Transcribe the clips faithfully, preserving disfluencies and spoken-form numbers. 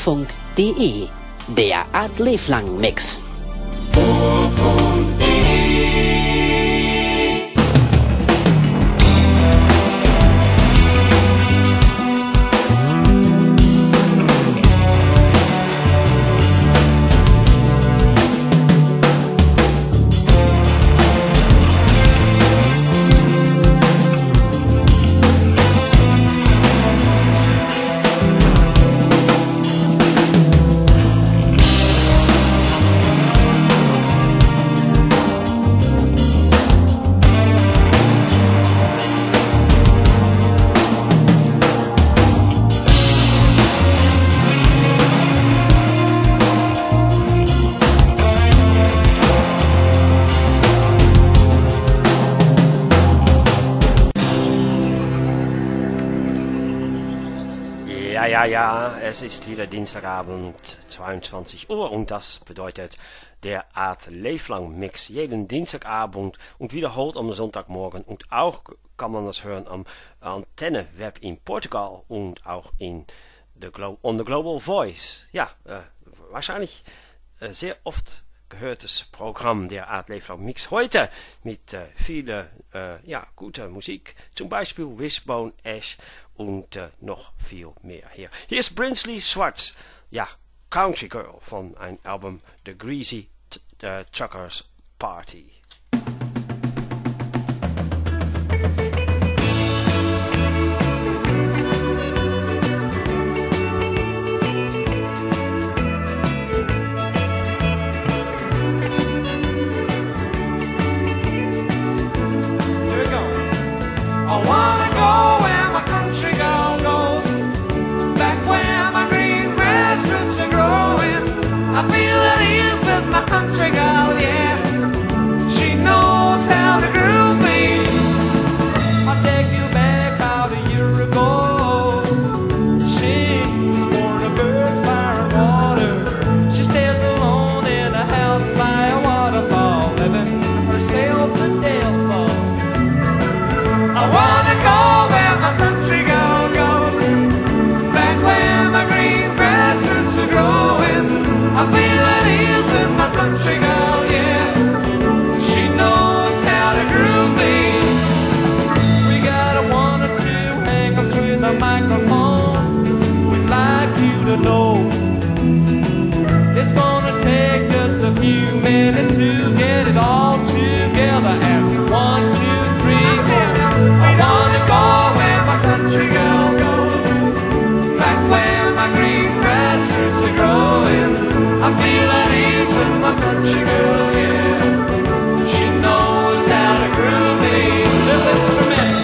Urfunk punkt de, der Art Leblang Mix. Ja, ja, es ist wieder Dienstagabend, zweiundzwanzig Uhr und das bedeutet der Art Leblang Mix. Jeden Dienstagabend und wiederholt am Sonntagmorgen und auch kann man das hören am Antenne Web in Portugal und auch in the Glo on the Global Voice. Ja, äh, wahrscheinlich äh, sehr oft gehörtes Programm der Art Leblang Mix. Heute mit äh, viele äh, ja, gute Musik, zum Beispiel Wishbone Ash und äh, noch viel mehr hier. Hier ist Brinsley Schwarz, ja, Country Girl von ein Album The Greasy uh, Truckers Party. Country girl, yeah, she knows how to groove me. I'll take you back about a year ago. She was born a bird, fire and water. She stays alone in a house by a waterfall, living herself a devil. I wanna go where my country girl goes, back where my green grass roots are growing. I feel at ease with my country girl, yeah. She knows how to groove me. We got a one or two hang-ups with the microphone. We'd like you to know it's gonna take just a few minutes to get it all together. And one, two, three, four. I wanna go where my country girl goes, back where my green grass roots are growing. I feel at ease with my country girl, yeah. She knows how to groove me. Little instrument.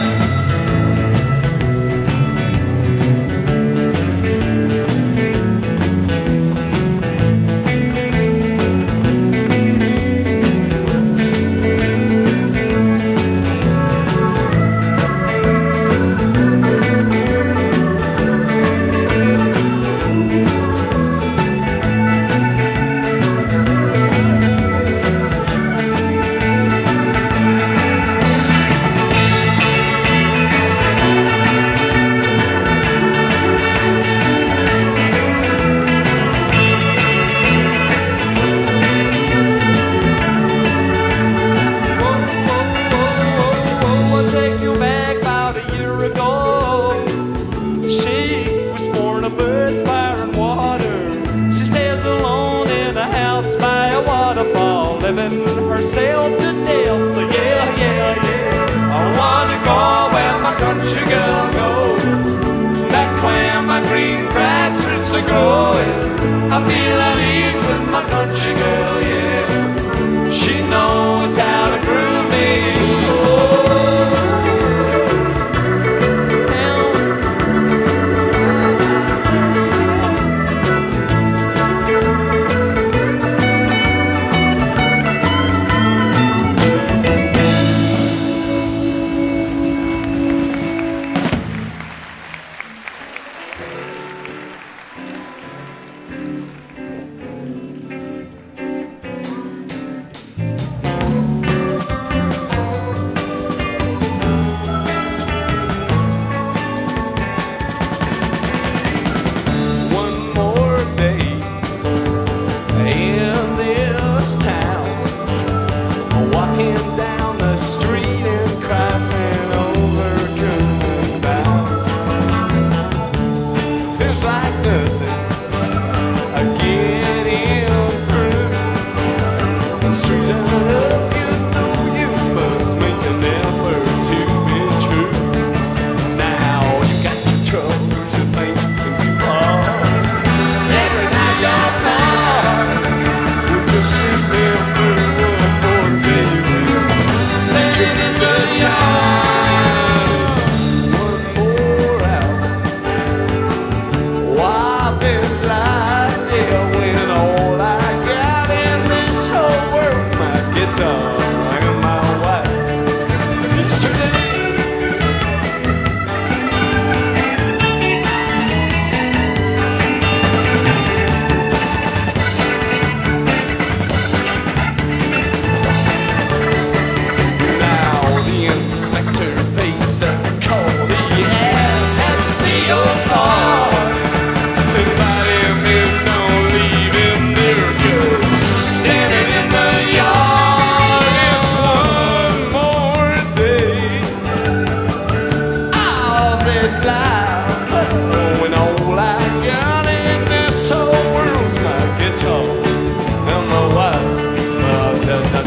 Oh, an old like gun in this whole world's my guitar. And my wife, my da-da.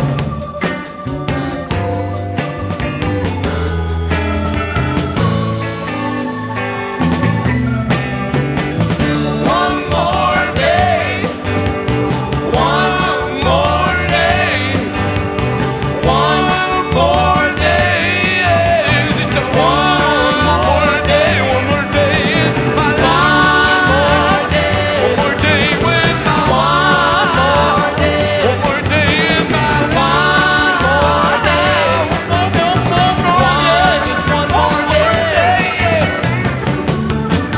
One more day, one more day, one more day, just a one more day, one more day in my life. One more day with my wife. One more day in my life. One more, one more, yeah, just one more day, yeah.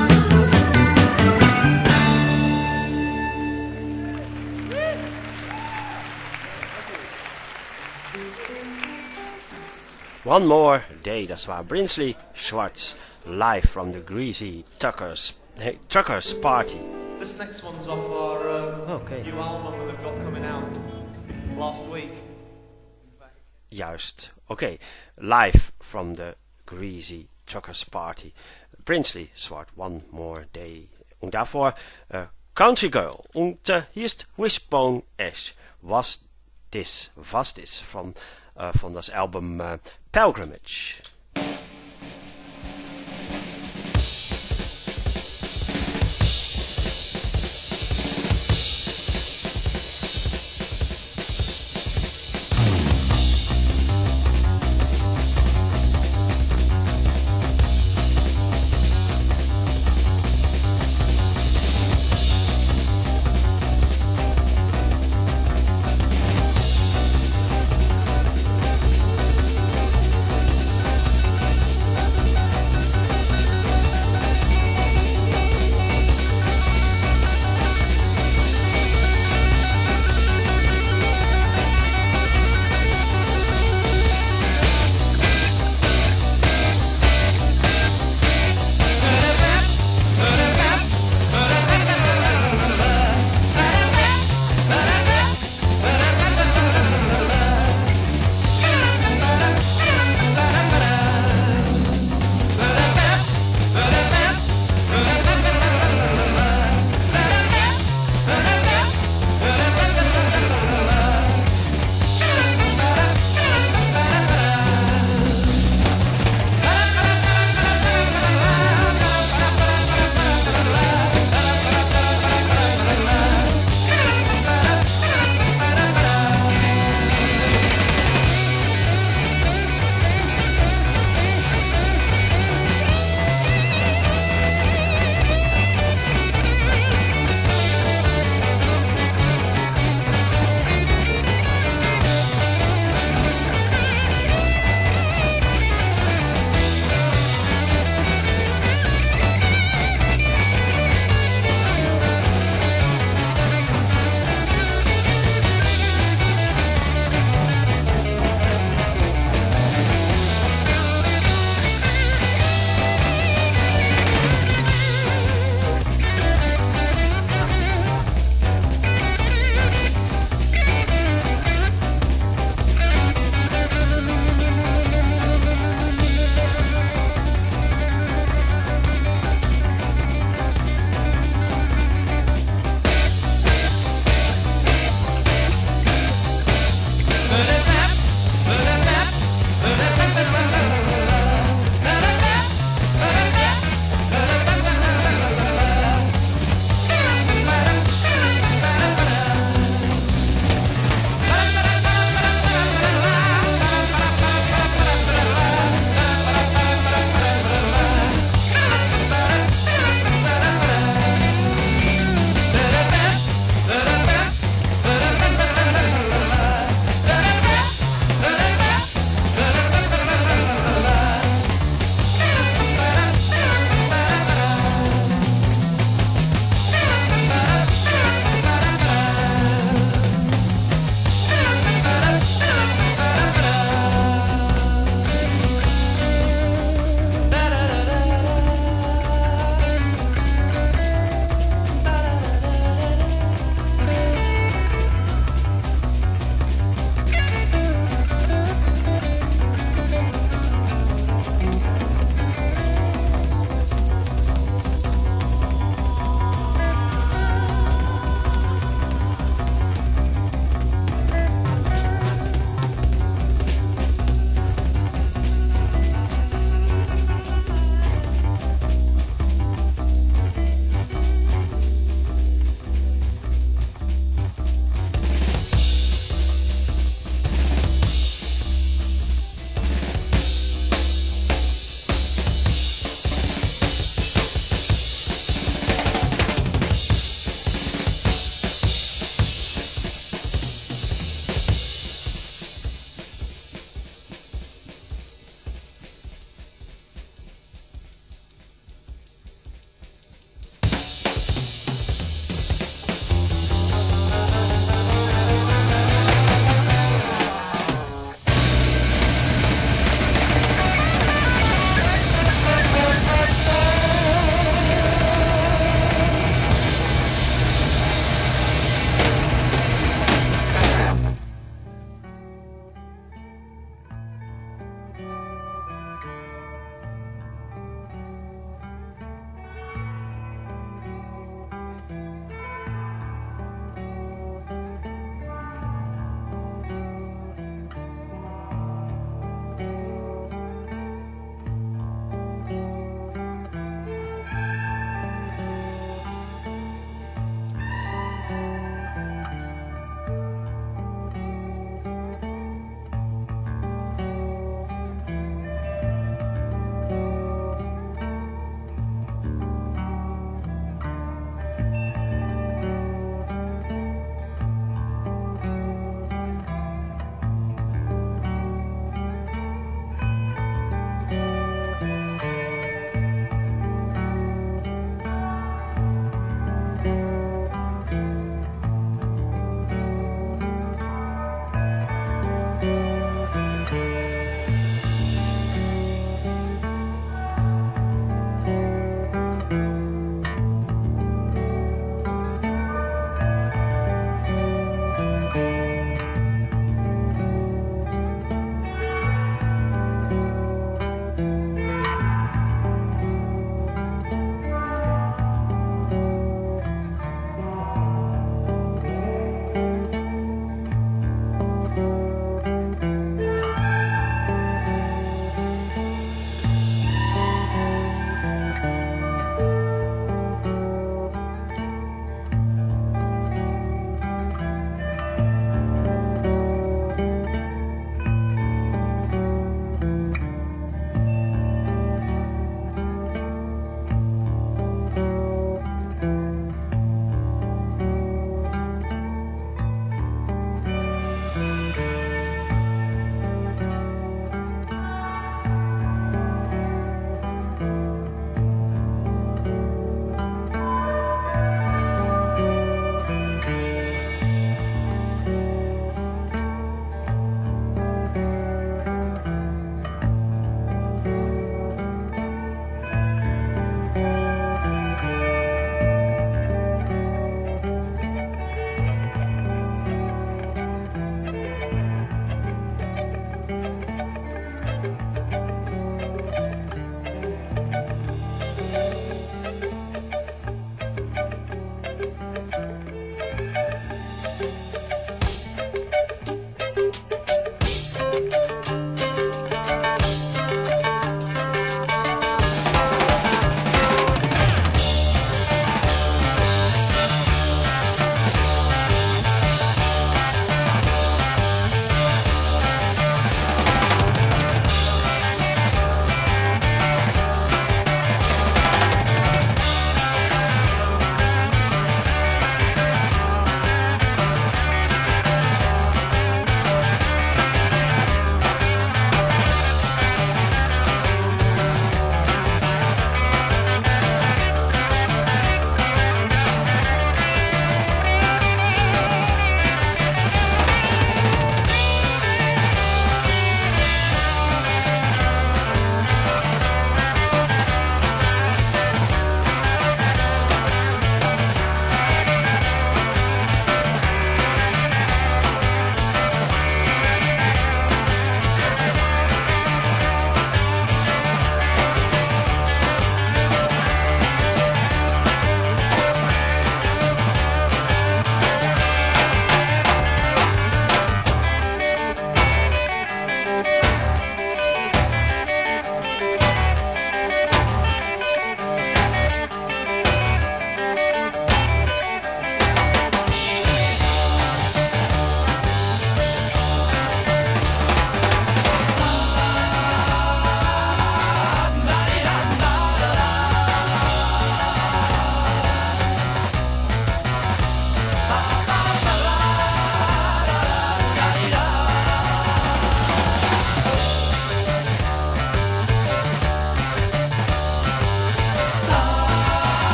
One More Day, dat was Brinsley Schwartz, live from the Greasy Truckers, hey, Truckers Party. This next one's off our uh, Okay. new album that we've got coming out last week. Juist, oké. Live from the Greasy Truckers Party. Brinsley Schwartz, One More Day. Und davor uh, Country Girl. Und uh, hier ist Wishbone Ash. Was this, was this, von, uh, von das Album uh, Pilgrimage. One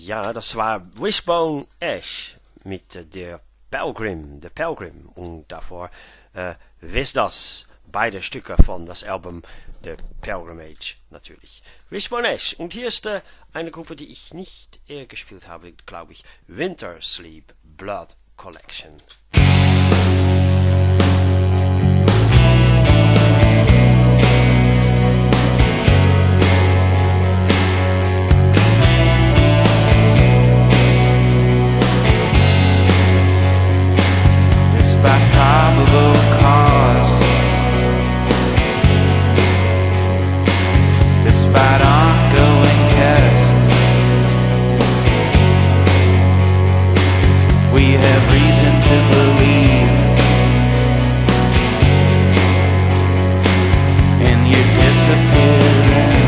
Ja, das war Wishbone Ash mit äh, der Pilgrim, der Pilgrim. Und davor äh, Wisst das, beide Stücke von das Album The Pilgrimage natürlich. Wishbone Ash. Und hier ist äh, eine Gruppe, die ich nicht eher gespielt habe, glaube ich. Winter Sleep Blood Collection. By probable cause, despite ongoing tests, we have reason to believe in your disappearance.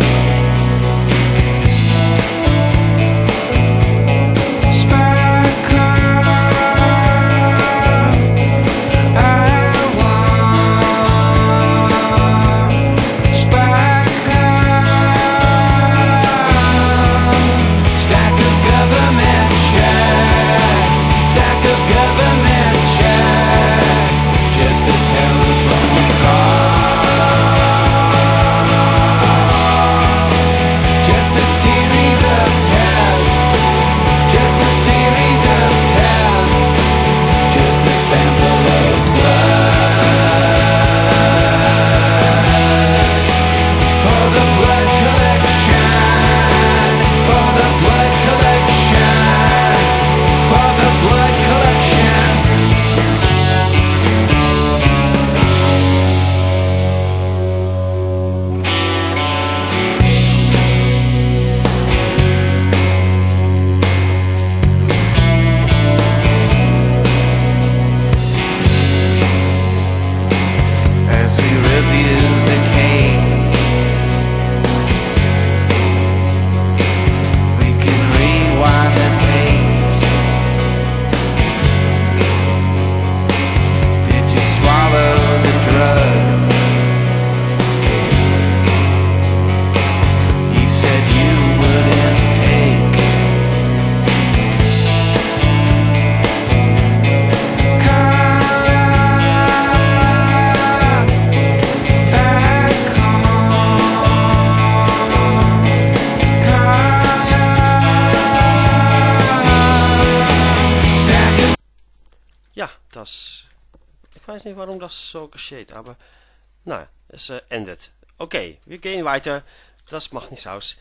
Ich weiß nicht, warum das so geschieht, aber na, es äh, endet. Okay, wir gehen weiter. Das macht nichts aus.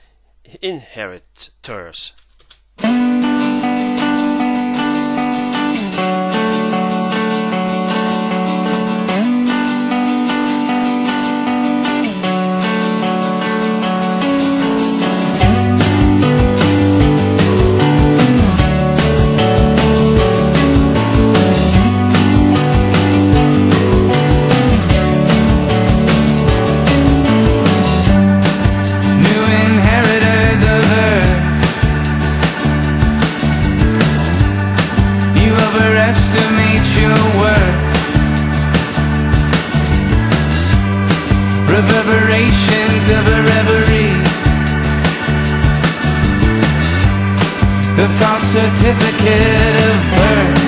Inheritors. Reverberations of a reverie, the false certificate of birth.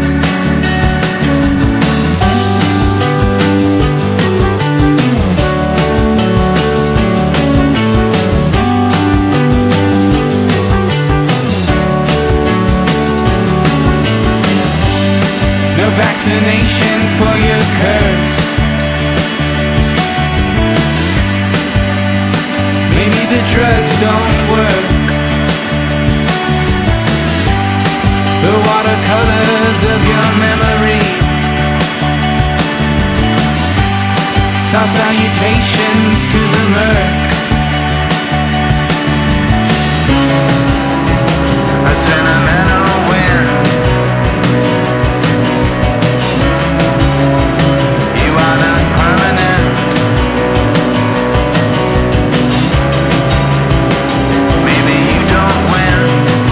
No vaccination for your curse. Maybe the drugs don't work. The watercolors of your memory saw salutations to the murk. A sentimental wind. You are not permanent. Maybe you don't win.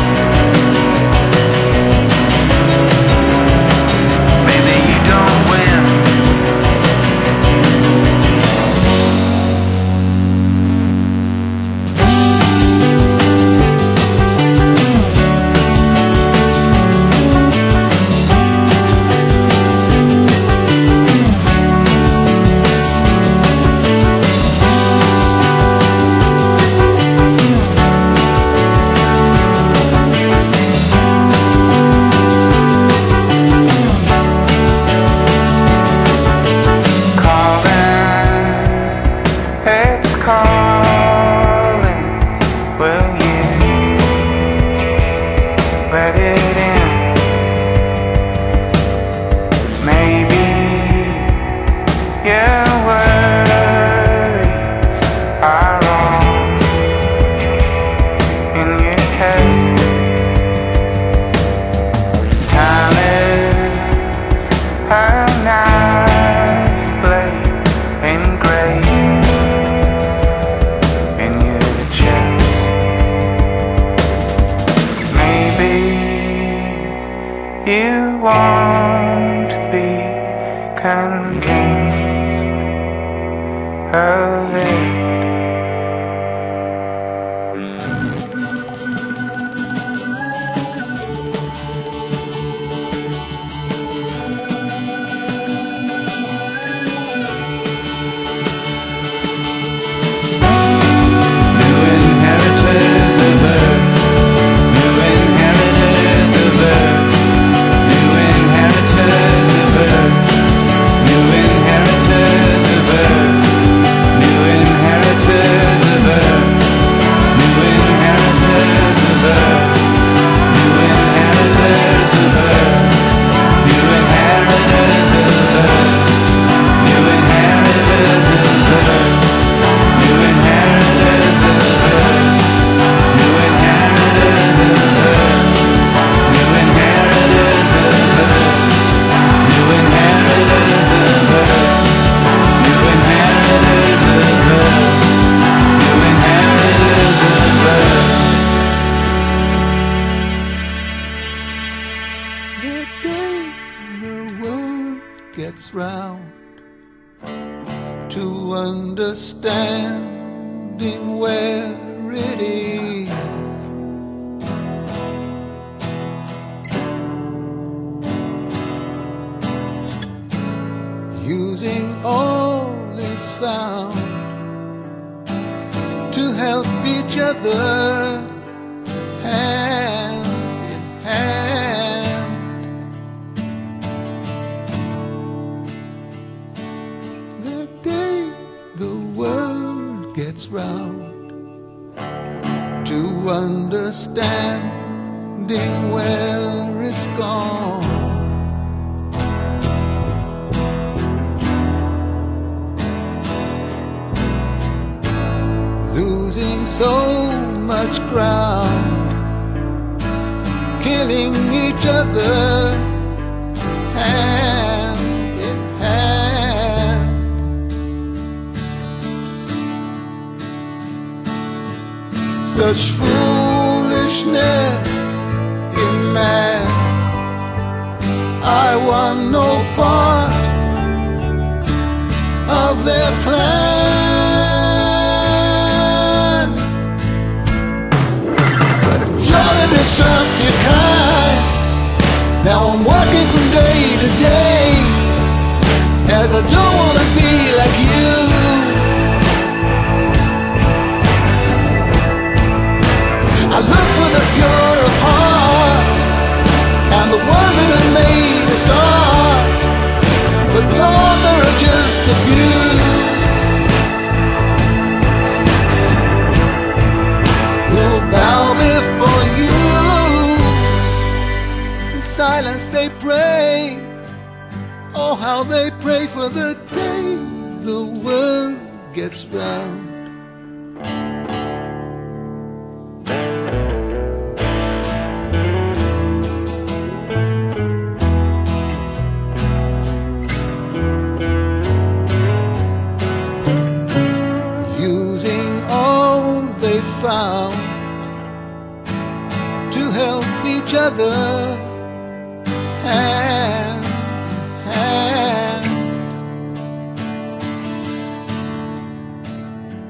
Maybe you don't win. won't be convinced of it. Gets round to understanding where it is. Using all it's found to help each other hand in hand. The day the world gets round to understanding where it's gone. Losing so much ground, killing each other hand in hand. Such foolishness in man, I want no part of their plan. Destructive kind. Now I'm working from day to day, as I don't want to be like you. I look for the pure of heart and the ones that have made a start, but Lord, there are just a few who'll bow before you. Silence they pray, oh how they pray for the day the world gets round. Using all they found to help each other hand in hand.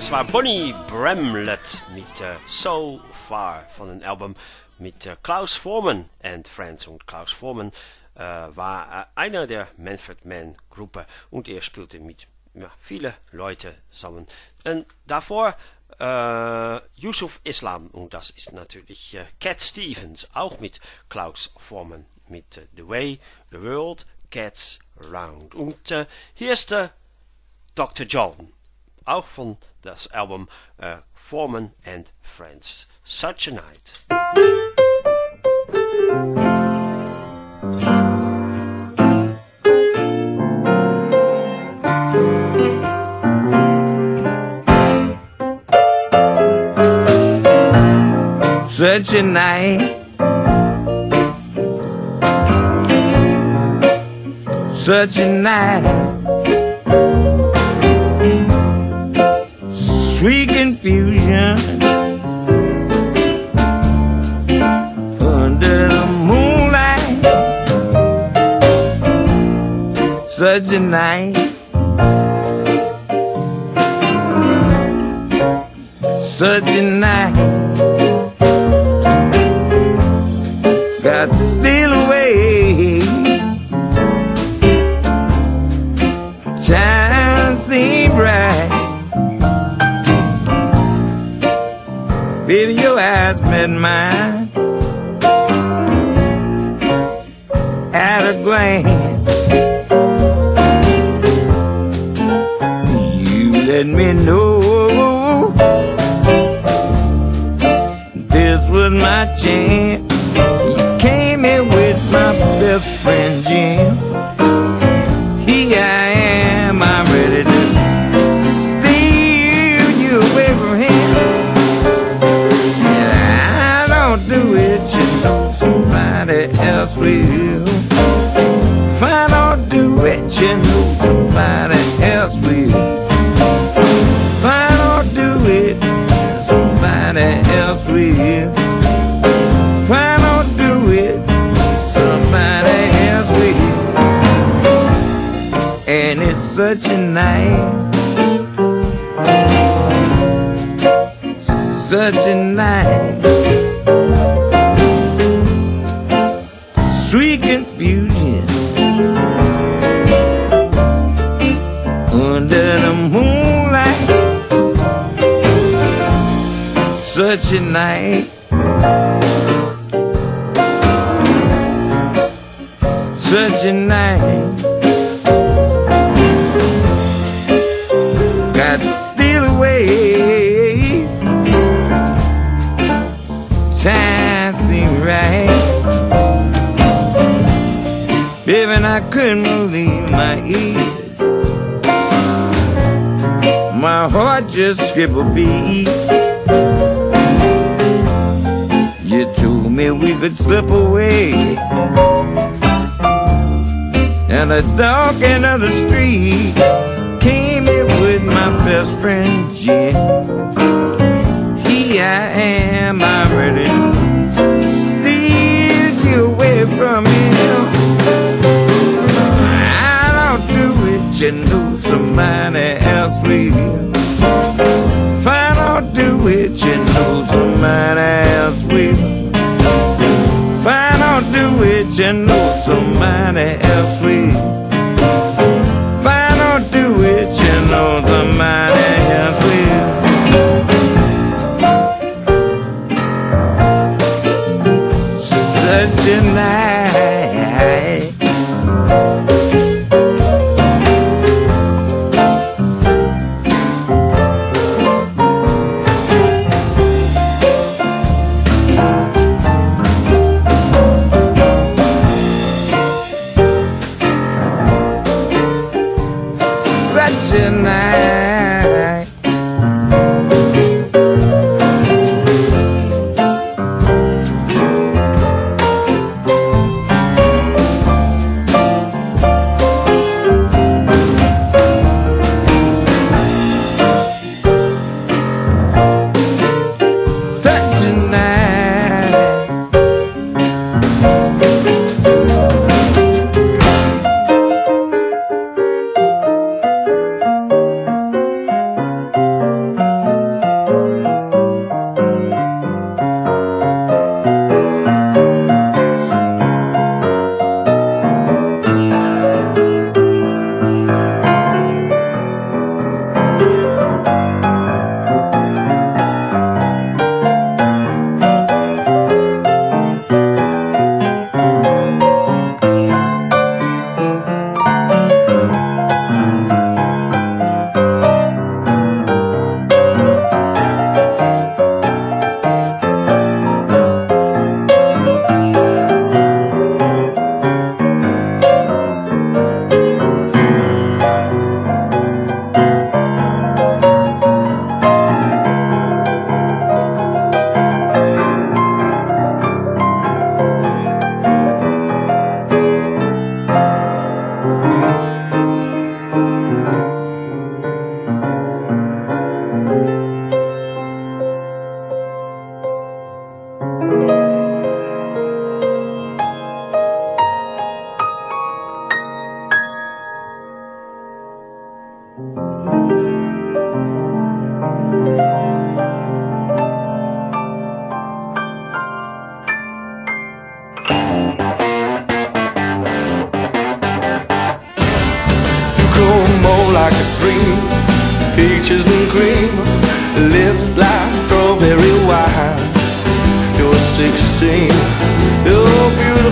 das war Bonnie Bramlett mit uh, So Far von einem Album mit uh, Klaus Voormann and Friends. Und Klaus Voormann uh, war uh, einer der Manfred Mann Gruppe und er spielte mit ja, vielen Leuten zusammen. Und davor uh, Yusuf Islam und das ist natürlich uh, Cat Stevens, auch mit Klaus Voormann mit uh, The Way the World Gets Round. Und uh, hier ist uh, Doktor John, auch von das Album uh, Voormann and Friends. Such a Night. Such a night, such a night, sweet confusion under the moonlight. Such a night, such a night. Got to steal away. Time seemed right. Baby, your eyes met mine at a glance. You let me know this was my chance. Came in with my best friend Jim. Here I am, I'm ready to steal you away from him. And I don't do it, you know somebody else will. If I don't do it, you know somebody else will. If I don't do it, somebody else will. If I don't do it, somebody else will. And it's such a night, such a night, sweet confusion under the moonlight. Such a night, such a night. Got to steal away. Time seemed right. Baby, and I couldn't believe my ears. My heart just skipped a beat. You told me we could slip away in the dark end of the street. Came in with my best friend Jim. Here I am, I'm ready to steal you away from him. I don't do it, you know somebody else will. If I don't do it, you know somebody else will. If I don't do it, you know somebody else will. If I don't do it, you know somebody else will. Such a night, such a night. Such a night.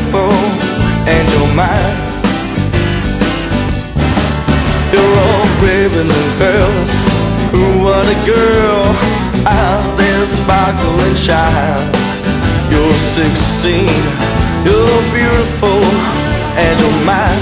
beautiful and you're mine. You're all ribbon and pearls. Ooh, what a girl, eyes that sparkle and shine. You're sixteen, you're beautiful and you're mine.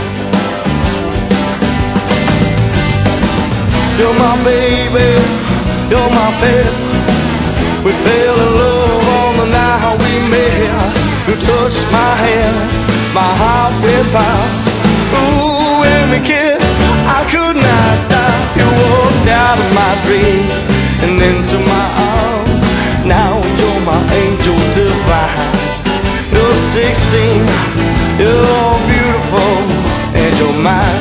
You're my baby, you're my pet. We fell in love on the night we met. You touched my hand, my heart went wild. Ooh, when we kissed, I could not stop. You walked out of my dreams and into my arms. Now you're my angel divine. You're sixteen, you're beautiful and you're mine.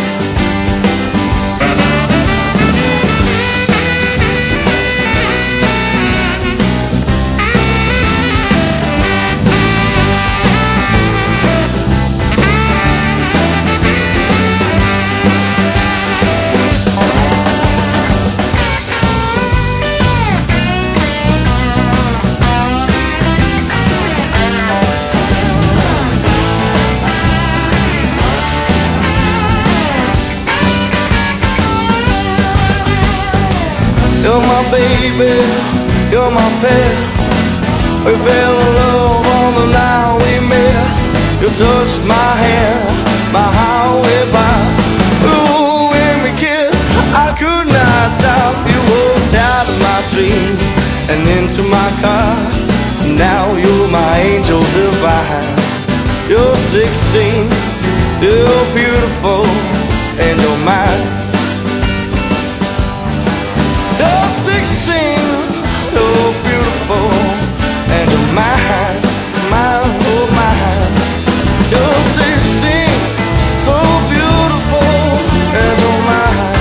You're my baby, you're my pet. We fell in love on the night we met. You touched my hand, my heart went wild. Ooh, when we kissed, I could not stop. You walked out of my dreams and into my car. Now you're my angel divine. You're sixteen, you're beautiful and you're mine. You're sixteen, you're beautiful and you're mine, mine, oh mine. You're sixteen, so beautiful and you're mine.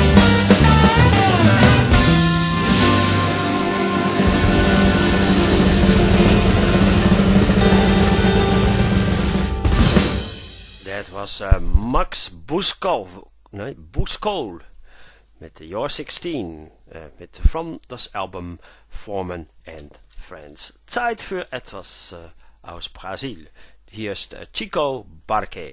Dat was uh, Max Buskov, nee, Buskol met You're sixteen, uh, met From das Album Foreman and Friends. Zeit für etwas uh, aus Brasil. Hier ist uh, Chico Buarque.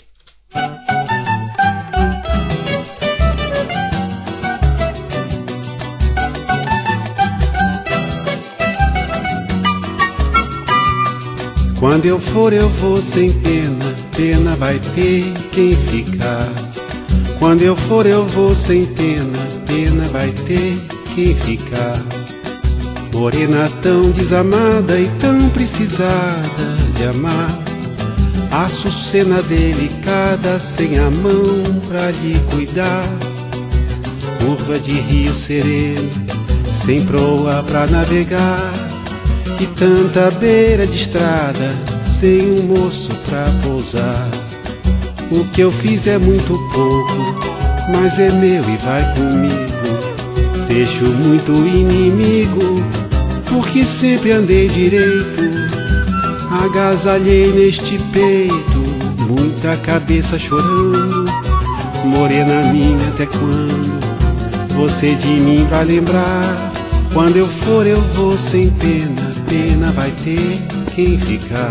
Quando eu for eu vou sem pena, pena vai ter quem ficar. Quando eu for eu vou sem pena, pena vai ter quem ficar. Morena tão desamada e tão precisada de amar. Açucena delicada, sem a mão pra lhe cuidar. Curva de rio sereno, sem proa pra navegar. E tanta beira de estrada, sem um moço pra pousar. O que eu fiz é muito pouco, mas é meu e vai comigo. Deixo muito inimigo, porque sempre andei direito. Agasalhei neste peito, muita cabeça chorando. Morena minha, até quando você de mim vai lembrar? Quando eu for eu vou sem pena, pena vai ter quem ficar.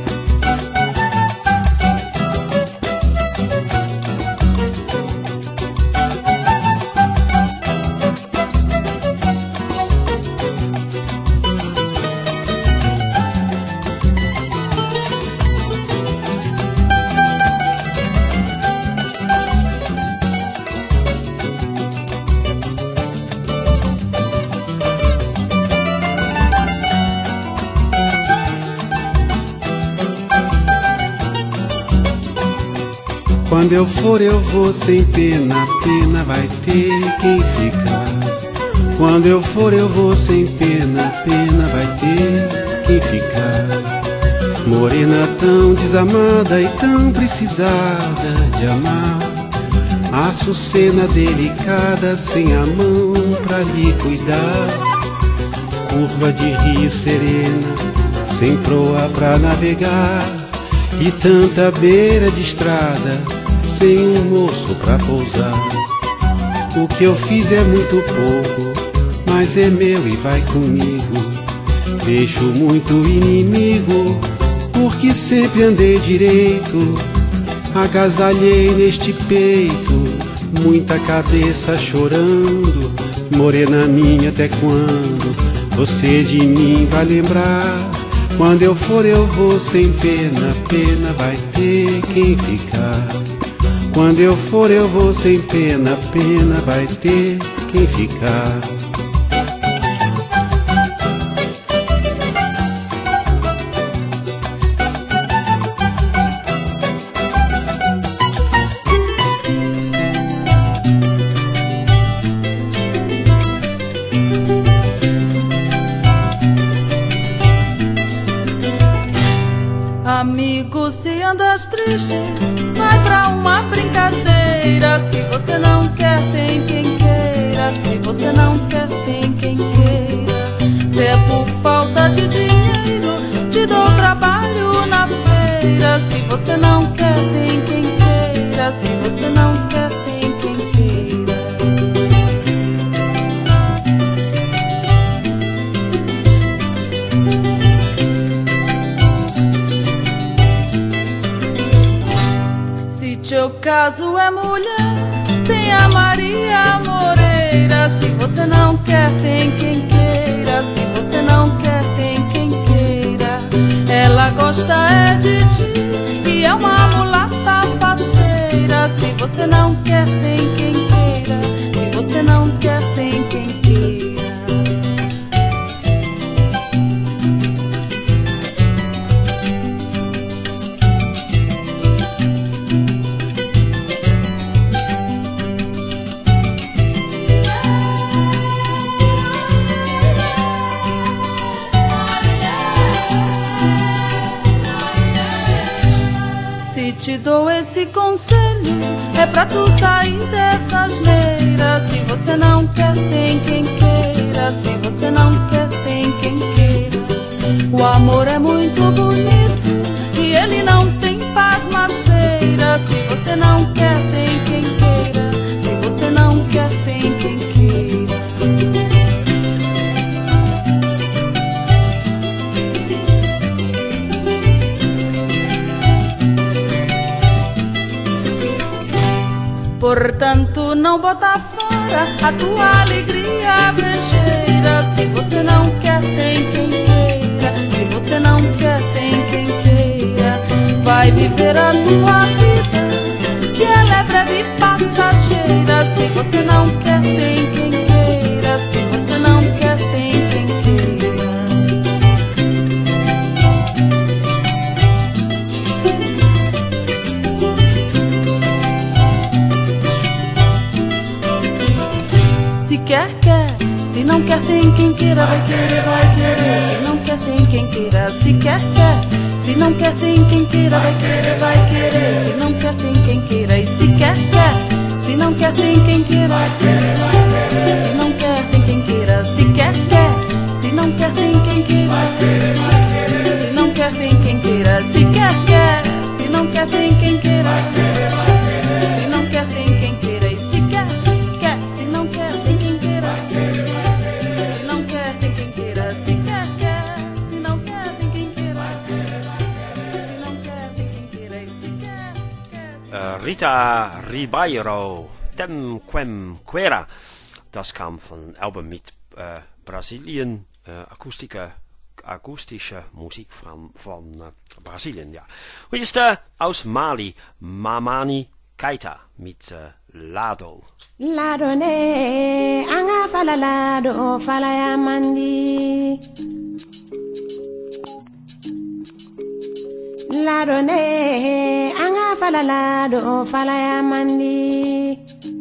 Quando eu for eu vou sem pena, pena vai ter quem ficar. Quando eu for eu vou sem pena, pena vai ter quem ficar. Morena tão desamada e tão precisada de amar. Açucena delicada, sem a mão pra lhe cuidar. Curva de rio serena, sem proa pra navegar. E tanta beira de estrada, sem um moço pra pousar. O que eu fiz é muito pouco, mas é meu e vai comigo. Deixo muito inimigo, porque sempre andei direito, agasalhei neste peito muita cabeça chorando. Morena minha, até quando você de mim vai lembrar? Quando eu for eu vou sem pena, pena vai ter quem ficar. Quando eu for eu vou sem pena, pena vai ter quem ficar. Amigo, se andas triste, vai pra uma brincadeira. Se você não quer, tem quem queira. Se você não quer, tem quem queira. Se é por falta de dinheiro, te dou trabalho na feira. Se você não quer, tem quem queira. Se você não quer, tem quem queira. Se teu caso é mulher, tem a Maria Moreira. Se você não quer, tem quem queira. Se você não quer, tem quem queira. Ela gosta é de ti e é uma mulata faceira. Se você não quer, tem quem queira. Se você não quer, tem quem queira. Te dou esse conselho, é pra tu sair dessa asneira. Se você não quer, tem quem queira. Se você não quer, tem quem queira. O amor é muito bonito e ele não tem pasmaceira. Se você não quer, tem quem queira. Se você não quer, tem quem queira. Portanto, não bota fora a tua alegria brejeira. Se você não quer, tem quem queira. Se você não quer, tem quem queira. Vai viver a tua vida, que ela é breve e passageira. Se você não quer, tem quem queira. Se você não quer, tem quem queira. Se quer, quer. Se não quer, tem quem queira. Vai querer, vai querer. Se não quer, tem quem queira. Se quer, quer. Se não quer, tem quem queira. Vai querer, vai querer. Se não quer, tem quem queira. E se quer, quer. Se não quer, tem quem queira. Vai querer, vai querer. Se não quer, tem quem queira. Se quer, quer. Se não quer, tem quem queira. Vai querer, vai querer. Se não quer, tem quem queira. Se quer, quer. Se não quer, tem quem queira. Vai querer, vai querer. Se não quer, tem quem queira. E se quer, quer. Se não quer, tem quem queira. Se não quer, tem quem queira. Se quer, quer. Se não quer, tem quem queira. Se não quer, tem quem queira. E se quer, quer. Uh, Rita Ribeiro, Tem Quem Queira. Das kam von einem Album mit uh, Brasilien, uh, akustische, akustische Musik von, von uh, Brasilien, ja. Hier ist uh, aus Mali, Mamani Keita mit uh, Lado. Lado ne, anga fala lado, fala ya mandi. Lado ne, anga fala lado, fala ya mandi.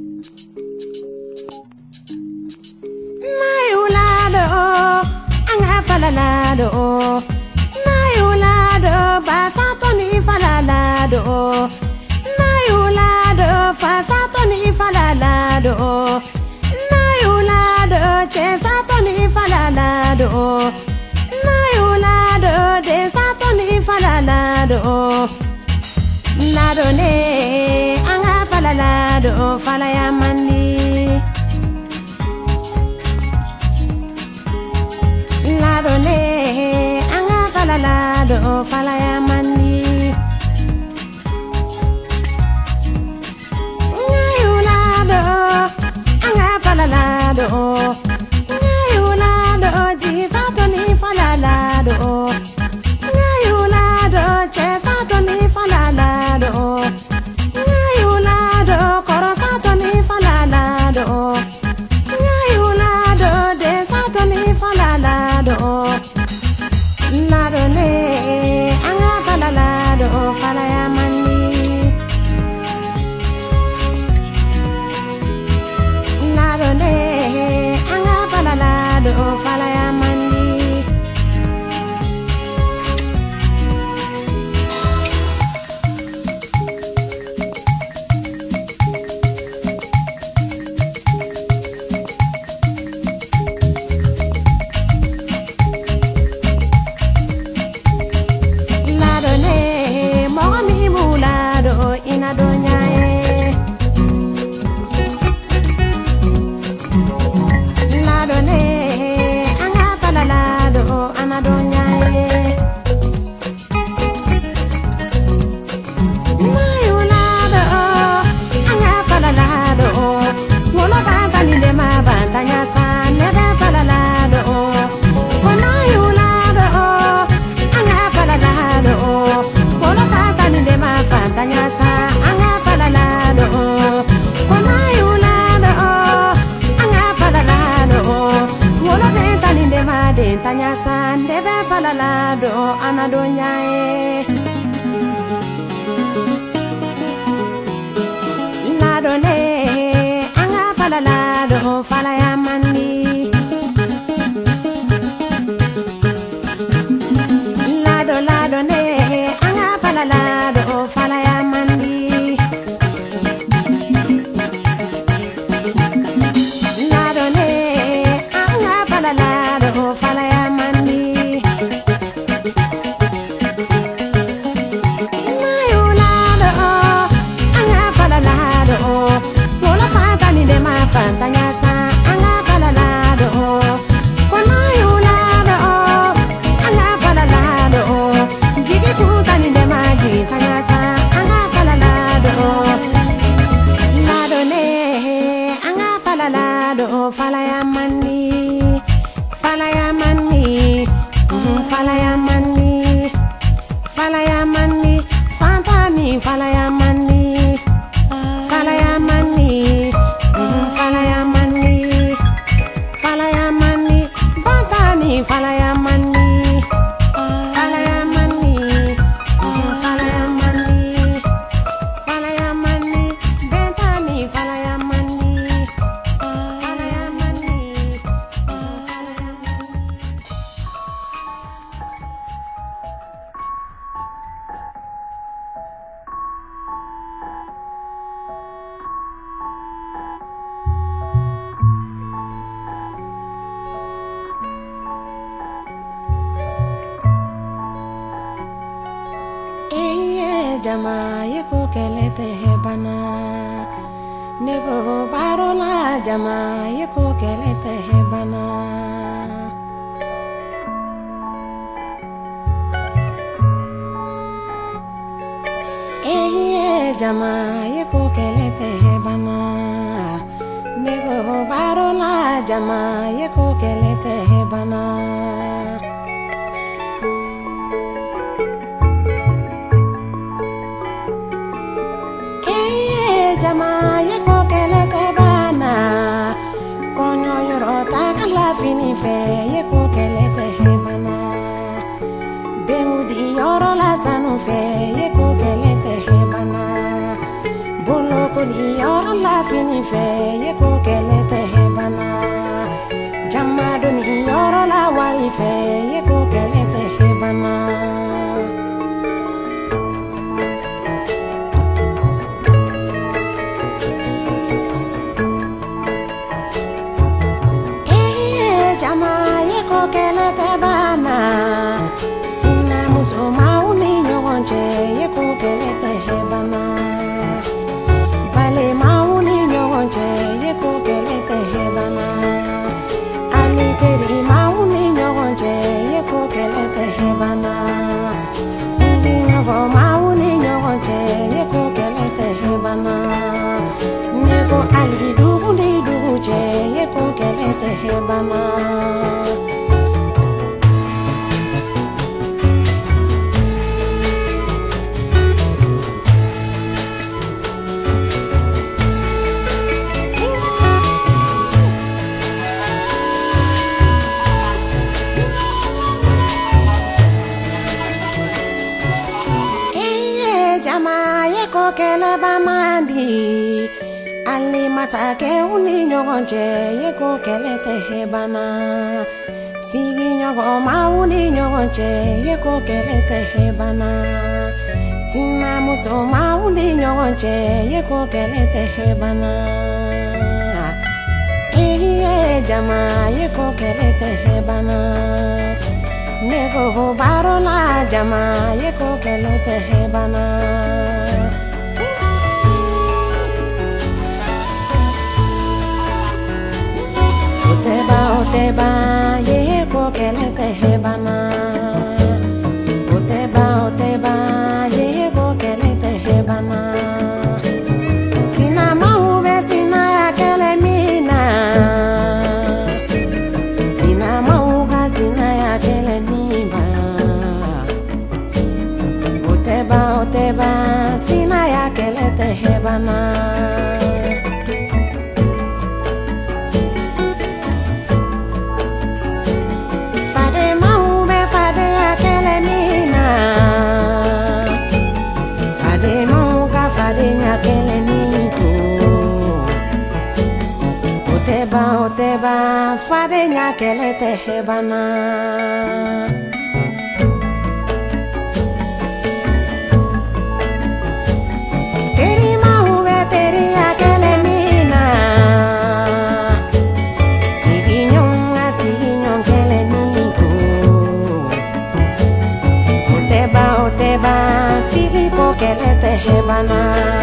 Mayu lado, anga fala lado. Mayu lado, basato ni fala lado. Mayu lado, fasato ni fala lado. Mayu lado, chesato ni fala lado. Mayu lado, desato ni fala lado. Lado ne, anga fala lado, fala ya mandi. Lado ne, anga fala lado, fala ya mandi. falala do anado nyae lado le anga falala do fala ya mandi lado lado le anga falala do fala ya mandi lado le anga falala do fala ya mandi nayo lado anga falala do mola fanta ni de ma fanta nyasa anga falala do kona yo lado anga falala do gigi kuta ni de ma ji nyasa anga falala do lado ne anga falala do fala ya mandi fala ya mandi mhm, fala ya mandi fala ya mandi fanta ni fala ya mandi fala ya mandi mhm, fala ya mandi fala ya mandi fanta ni fala ya mandi fala ya mandi mhm, fala ya mandi fala ya mandi benta ni fala ya mandi fala ya mandi mhm, fala ya mandi Eye jama ye ko kelete hebana nego barola jama ye ko kelete hebana Eye jama ye ko kelete hebana nego barola jama ye ko kelete hebana Eye jama ye ko kelete bana konyo yoro takala fini fe ye ko kelete hebana demudi yoro la sanu fe ye ko kelete hebana bolo ko li yoro la fini fe ye ko kelete hebana jama doni yoro la wari fe ye ko kelete hebana Eye jama ye ko kelete bana sina muso mauni nyonche ye ko kelete hebana bale mauni nyonche ye ko kelete hebana ali teri mauni nyonche ye ko kelete hebana sigi nyogo mauni nyonche ye ko kelete hebana neko ali dugu ndi dugu che ye ko kelete hebana Eye jama ye ko kele ba mandi ali masake uni nyonche ye ko kelete hebana sigi nyogo mauni nyonche ye ko kelete hebana sina muso mauni nyonche ye ko kelete hebana Eye jama ye ko kelete hebana nego barola jama ye ko kelete hebana Oteba oteba ye ko kelete hebana Oteba oteba ye ko kelete hebana Sina maube sina kele mina Sina mauga sina ya kele niba Oteba oteba sina ya kelete hebana Fade maube fade o te va fareña que le te jebana. Terima juguetería que le mina. Siguiñón a siguiñón que le mico. O te va o te va sigipo que le te jebana.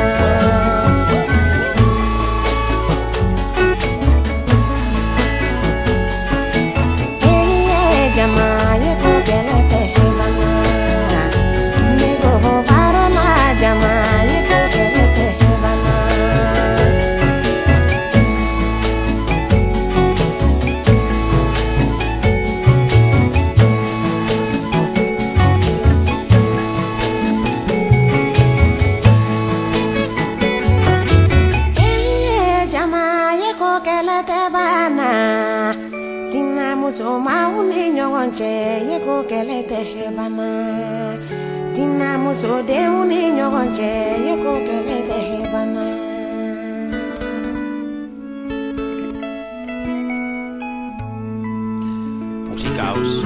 Soma un niño gonche, yeko que le te jebana. Sina muso de un niño gonche, yeko que le te jebana. Muziekhuis.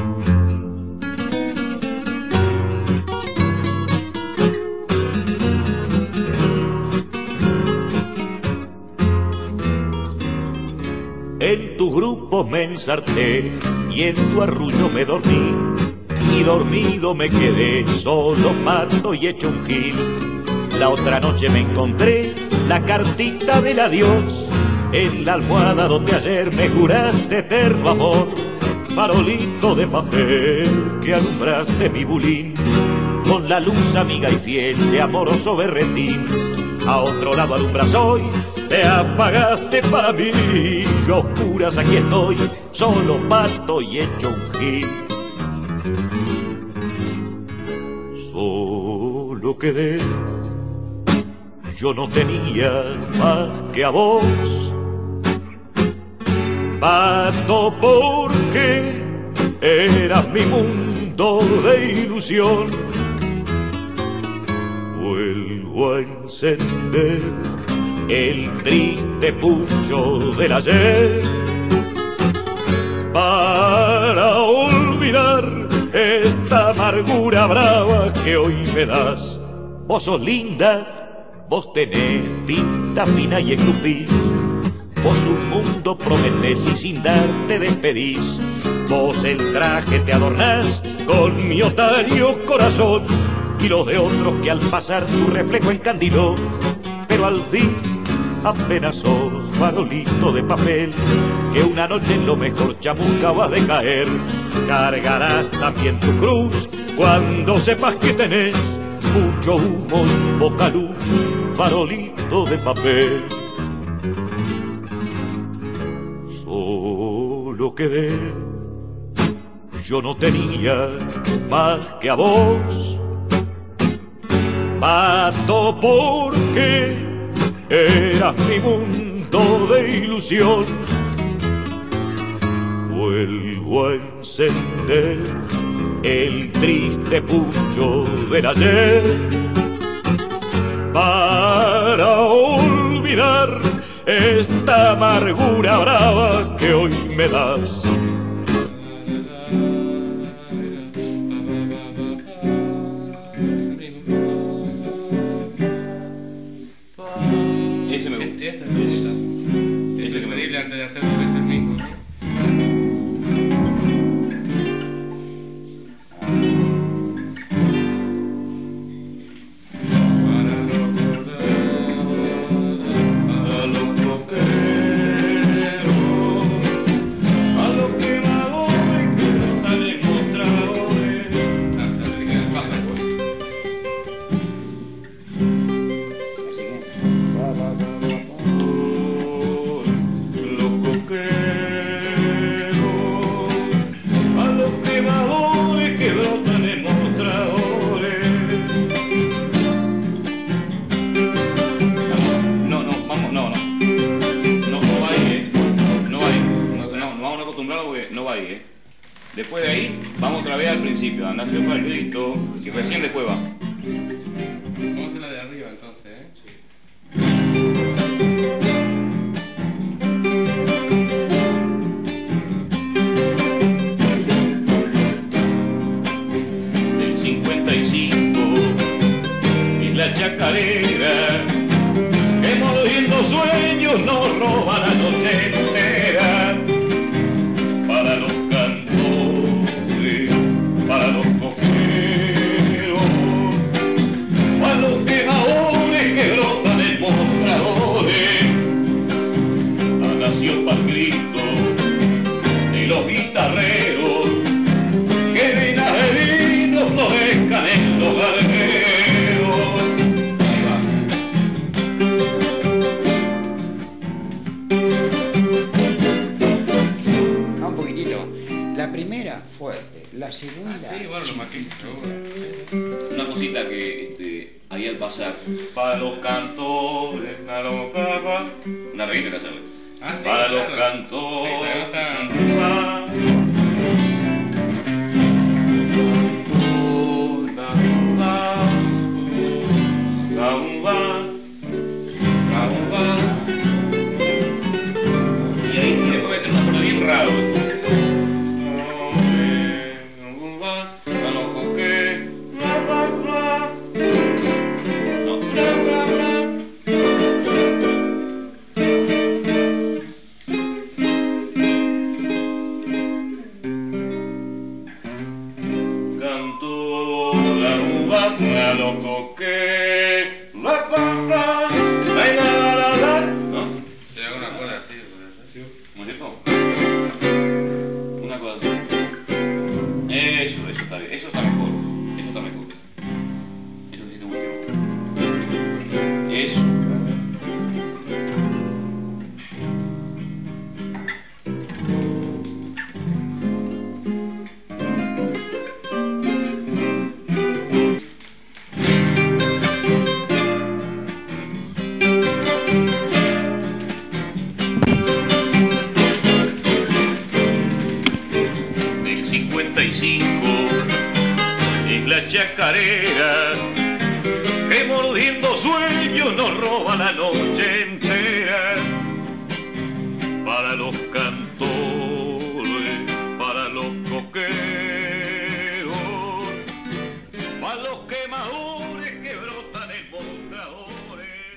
En tu grupo me ensarté y en tu arrullo me dormí, y dormido me quedé solo, mato y hecho un gil. La otra noche me encontré la cartita del adiós en la almohada donde ayer me juraste eterno amor. Farolito de papel que alumbraste mi bulín con la luz amiga y fiel de amoroso berretín. A otro lado alumbras hoy, te apagaste para mí, yo a oscuras aquí estoy, solo pato y hecho un gil. Solo quedé, yo no tenía más que a vos, pato, porque eras mi mundo de ilusión. Vuelvo a encender el triste pucho del ayer para olvidar esta amargura brava que hoy me das. Vos sos linda, vos tenés pinta fina y escupís, vos un mundo prometés y sin darte despedís. Vos el traje te adornás con mi otario corazón y los de otros que al pasar tu reflejo encandiló. Pero al fin apenas sos farolito de papel que una noche en lo mejor chamuca vas de caer. Cargarás también tu cruz cuando sepas que tenés mucho humo y poca luz, farolito de papel. Solo quedé, yo no tenía más que a vos, pato, porque eras mi mundo de ilusión. Vuelvo a encender el triste pucho del ayer para olvidar esta amargura brava que hoy me das. Antes de hacer dos veces mismo, ¿no? A los coqueros, a los quemadores que brotan en mostradores. Después de ahí, vamos otra vez al principio, andar hacia el grito, y recién después va. Vamos a hacer la de arriba entonces, ¿eh? Sí. sueños nos roban la noche entera. Para los cantores, para los coqueros, para los quemadores que brotan en mostradores, ha nacido para el grito de los guitarreros que venas de vino florezcan en los gargueros. Un poquitito. La primera fuerte, la segunda. Ah, sí, bueno, lo maquillo, seguro. Una cosita que este, ahí al pasar. Para los cantores, para los capas. Una reguita que hacerle. Ah, sí, para claro. los cantores. Sí, me gusta. Y ahí después meter un acorde bien raro. Canto la uva, la loco que la papá, la la la la. ¿No? Te hago una cuerda así, ¿sí? ¿Cómo es esto? Una cosa así. Eso, eso está bien. Eso está mejor. Eso está mejor. Eso necesita un tiempo. Eso. Del cincuenta y cinco es la chacarera que mordiendo sueños nos roba la noche entera. Para los cantores, para los coqueros, para los quemadores que brotan en mostradores.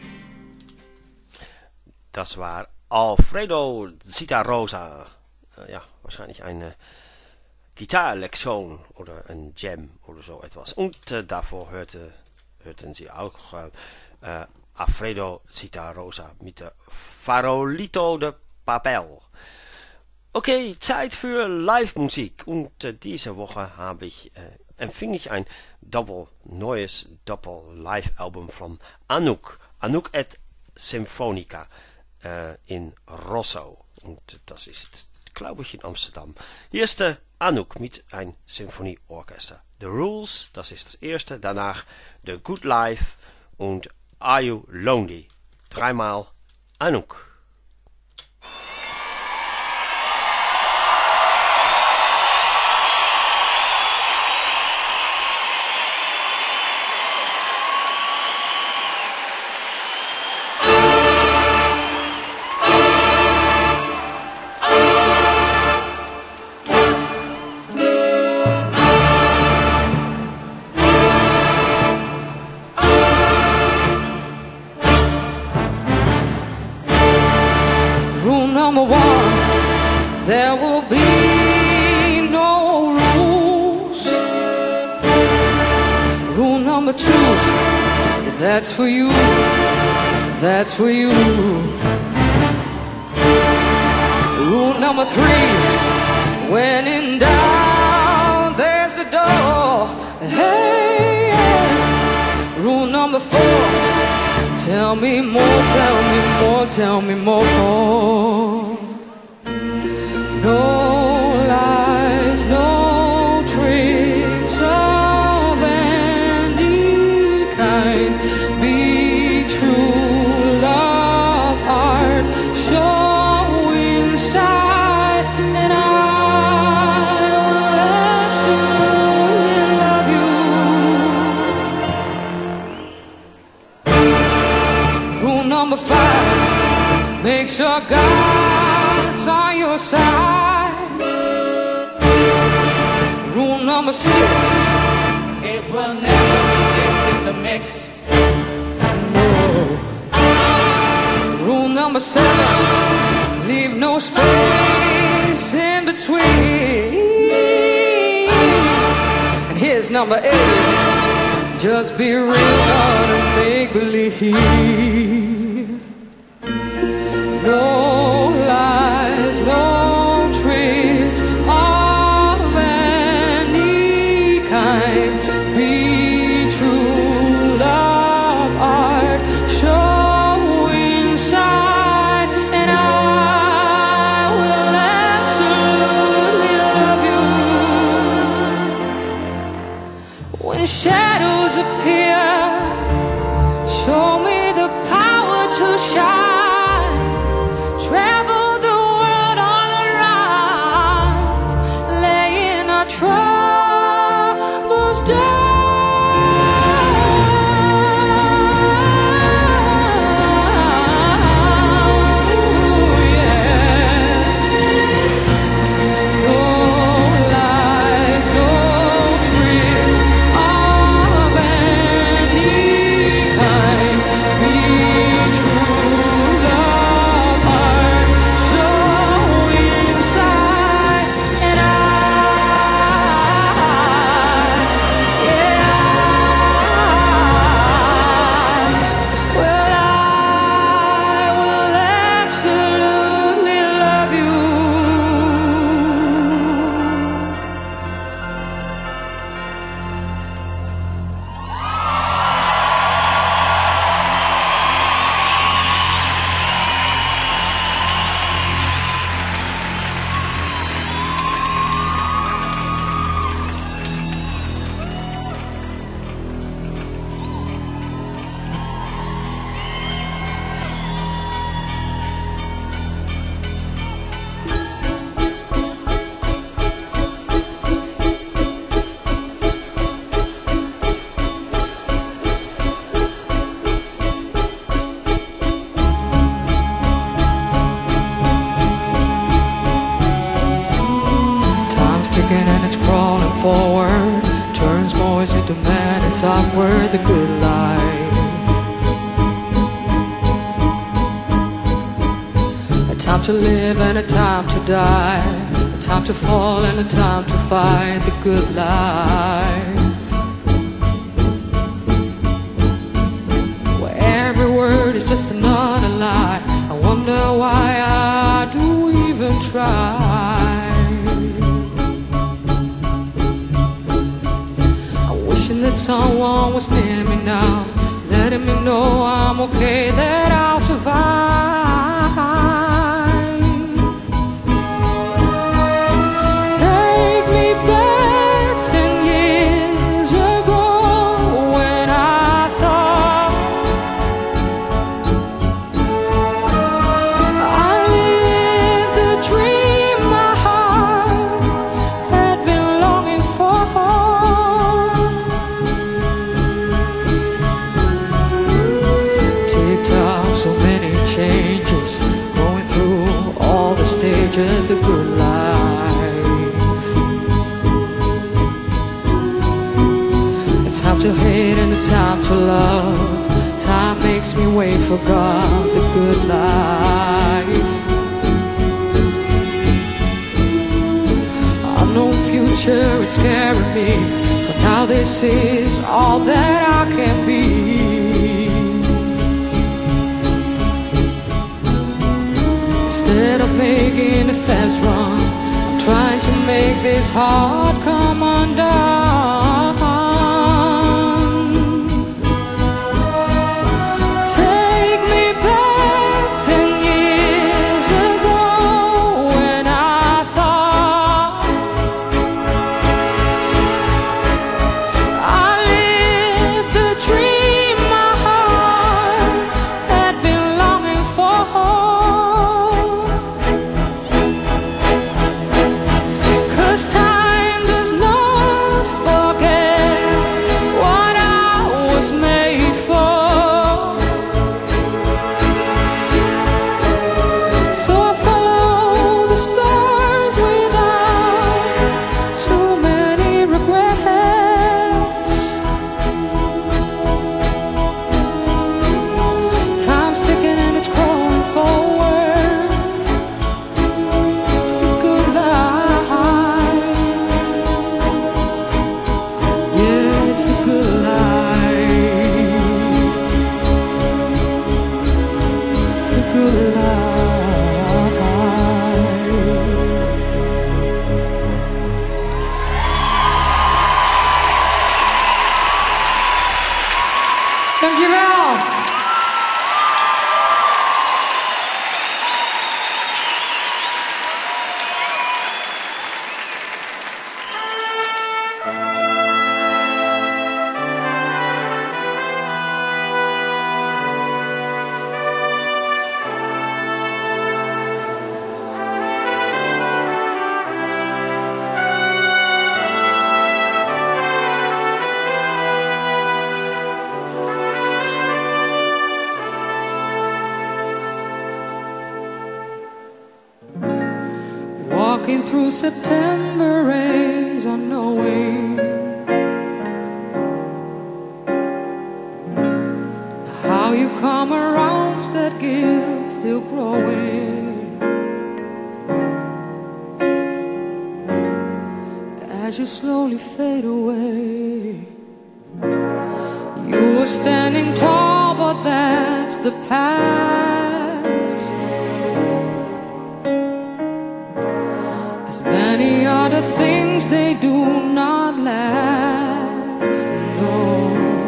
Das war Alfredo Zitarrosa. Äh, ja, wahrscheinlich eine Gitarrelektion oder ein Jam oder so etwas. Und äh, davor hörte, hörten Sie auch äh, äh, Alfredo Zitarrosa mit der Farolito de Papel. Okay, Zeit für Live-Musik. Und äh, diese Woche habe ich, äh, empfing ich ein Doppel, neues Doppel-Live-Album von Anouk. Anouk et Symphonica äh, in Rosso. Und das ist, glaube ich, in Amsterdam. Hier ist der Anouk mit ein Symphonieorchester. The Rules, das ist das erste. Danach The Good Life und Are You Lonely? Dreimal Anouk. Number one, there will be no rules. Rule number two, that's for you, that's for you. Rule number three, when in doubt, there's a door. Hey, yeah. Rule number four, tell me more, tell me more, tell me more. No lies, no tricks of any kind. Be true, love, art, show inside, and I will absolutely love you. Rule number five, make sure God's on your side. Rule number six, it will never be mixed in the mix. no. Rule number seven, leave no space in between. And here's number eight, just be real, not and make believe. No lies, no tricks of any kind. Be true, love, art, show inside, and I will absolutely love you. When shadows appear, show me the power to shine. Travel the world on a ride, laying our troubles down. And it's crawling forward, turns boys into men, it's upward, the good life. A time to live and a time to die, a time to fall and a time to fight, the good life. Where every word is just another lie, I wonder why I do even try. That someone was near me now, letting me know I'm okay, that I'll survive. Take me back ten years ago when I thought I lived the dream my heart had been longing for. So many changes, going through all the stages, the good life. A time to hate and a time to love. Time makes me wait for God, the good life. Unknown future, it's scaring me. For now this is all that I can be. Instead of making a fast run, I'm trying to make this heart come undone. Take me back ten years ago when I thought I lived the dream my heart had been longing for. Time does not good life. Dankjewel. Walking through September rains unknowing how you come around, that guilt still growing as you slowly fade away. You were standing tall, but that's the past. Many other things, they do not last, no.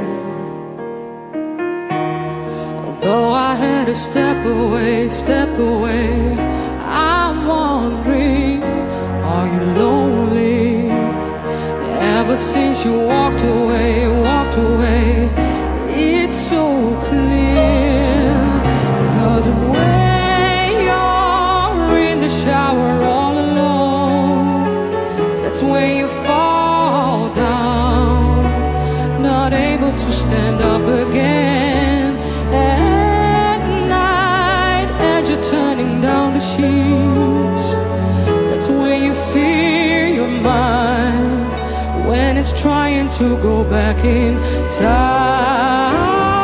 Although I had to step away, step away, I'm wondering, are you lonely? Ever since you walked away, walked away, it's so clear. 'Cause when you're in the shower all alone, that's when you fall down, not able to stand up again. At night, as you're turning down the sheets, that's when you fear your mind, when it's trying to go back in time.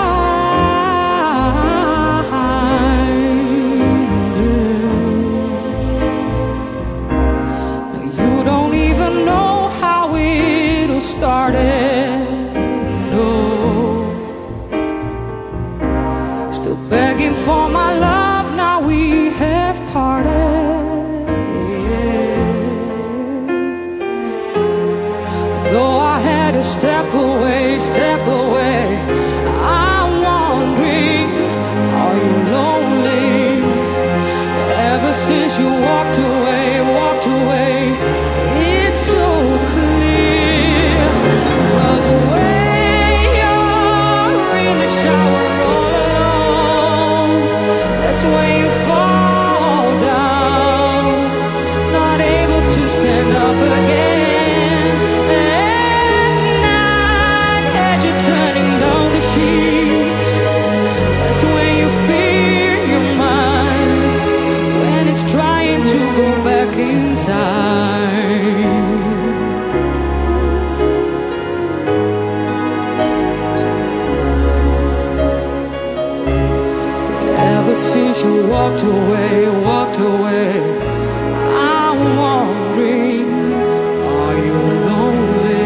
You don't even know how it all started, no. Still begging for my love, now we have parted, yeah. Though I had to step away, step away, I'm wondering, are you lonely? Ever since you walked away, walked away, it's so clear. 'Cause when you're in the shower all alone, that's when you fall down, not able to stand up again. At night, as you're turning down the sheets, that's when you fear your mind, when it's trying to go back in time. Ever since you walked away, walked away, I'm wondering, are you lonely?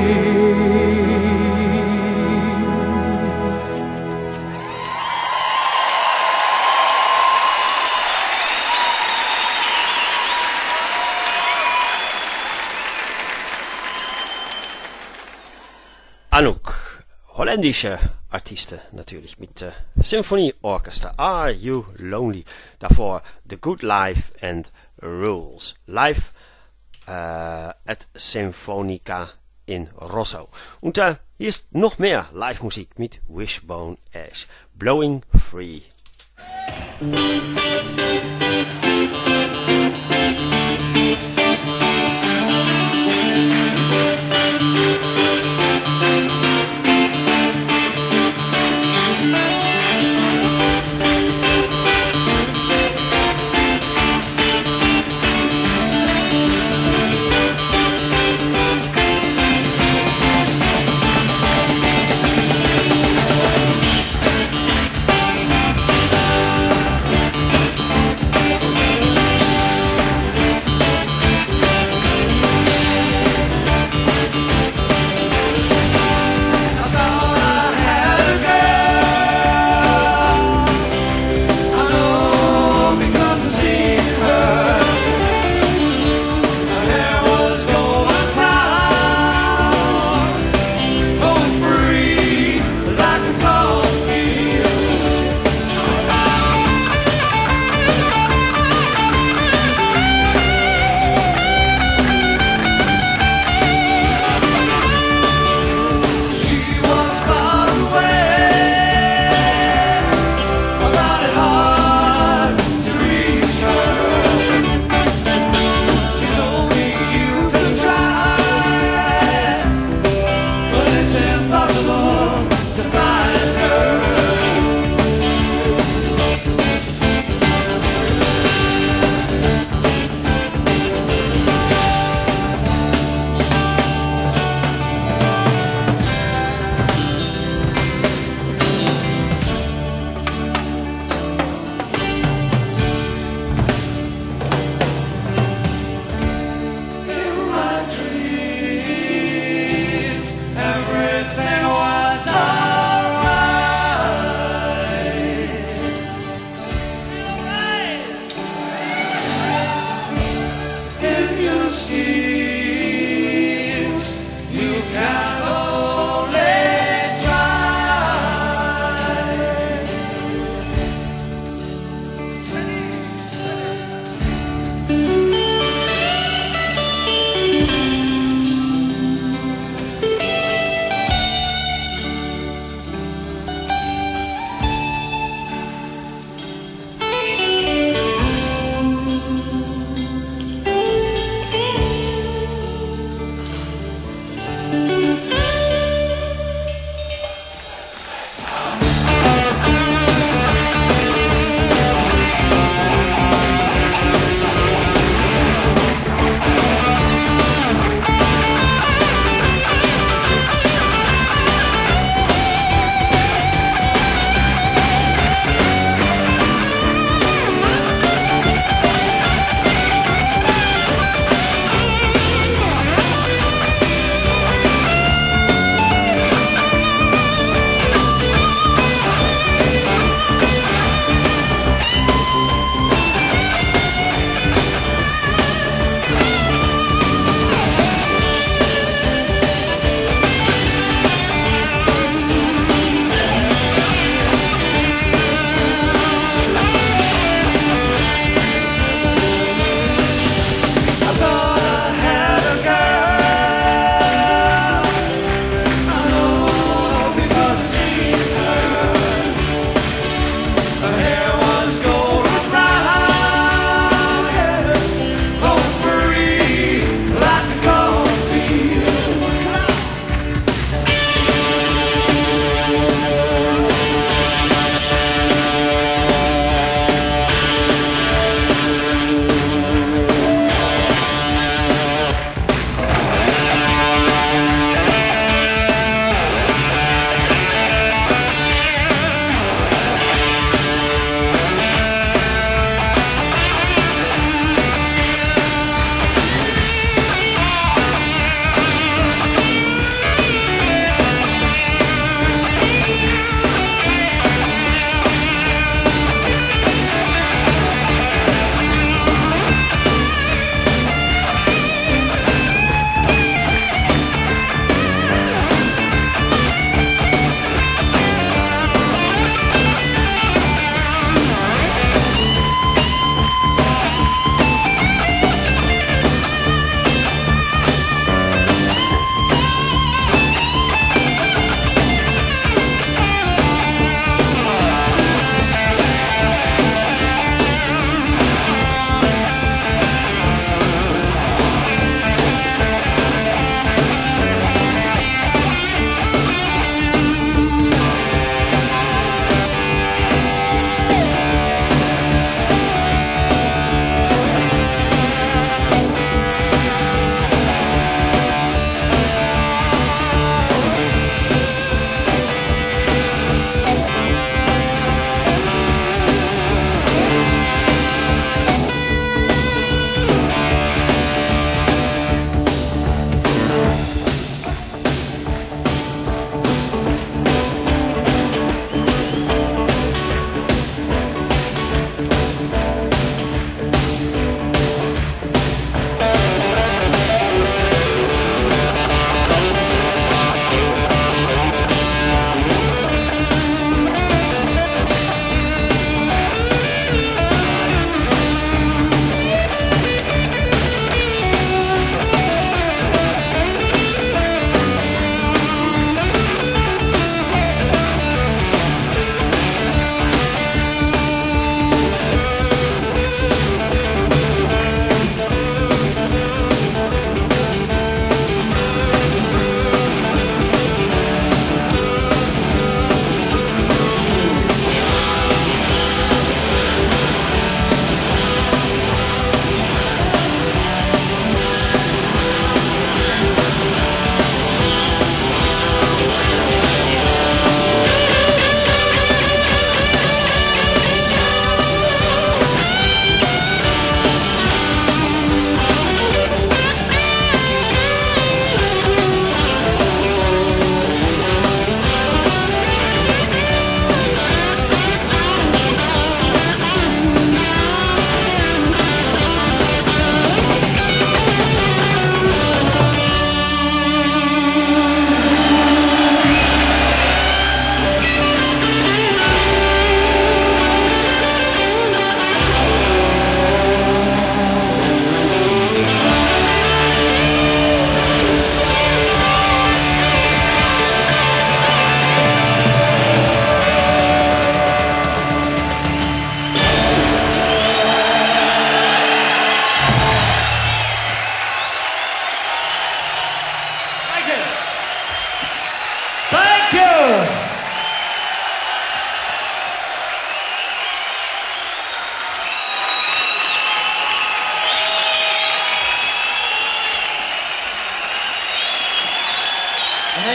Anouk, holländische Artiesten natürlich mit äh, Symphonieorchester. Are You Lonely? Davor The Good Life and Rules. Live äh, at Symphonica in Rosso. Und äh, hier ist noch mehr Live-Musik mit Wishbone Ash. Blowing Free. seems you can only try.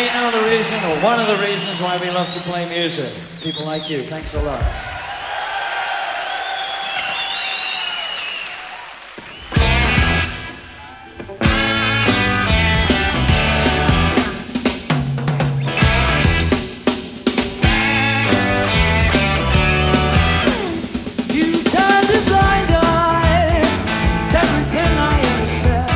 we know the reason, or one of the reasons why we love to play music. People like you. Thanks a lot. You turned a blind eye to everything I ever said.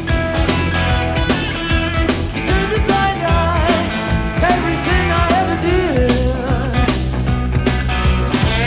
You turned a blind eye to everything I ever did.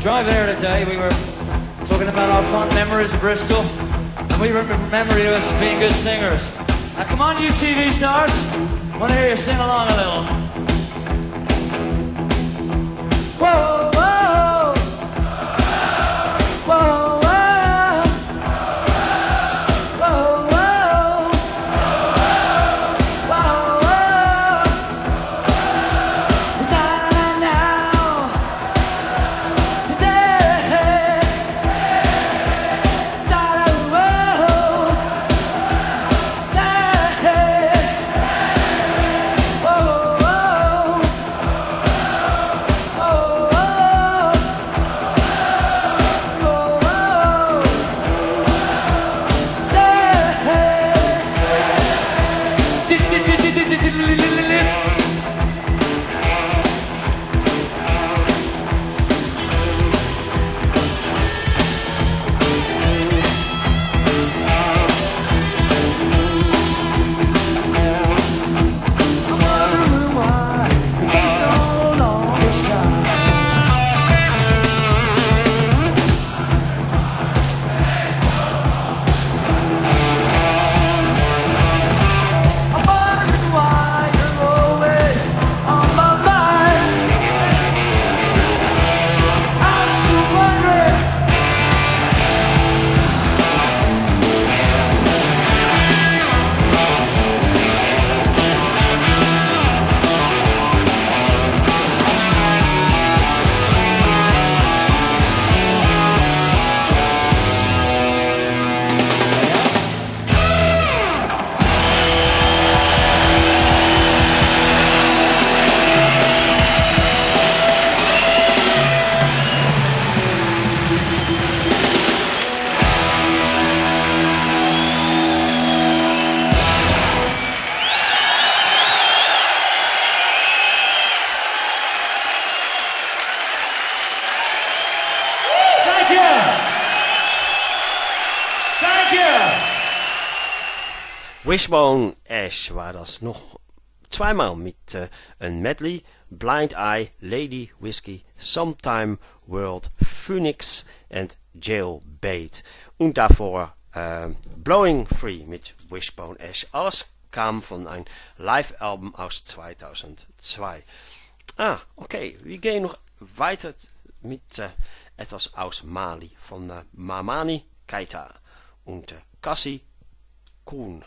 drive there today, we were talking about our fond memories of Bristol, and we remember you as being good singers. Now come on, you T V stars, I want to hear you sing along a little. Whoa, whoa, whoa. Wishbone Ash war das noch zweimal mit äh, ein Medley, Blind Eye, Lady Whiskey, Sometime World, Phoenix und Jailbait. Und davor äh, Blowing Free mit Wishbone Ash. Alles kam von einem Live-Album aus zweitausendzwei. Ah, okay, wir gehen noch weiter mit äh, etwas aus Mali von äh, Mamani Keita und äh, Cassie Kuhn.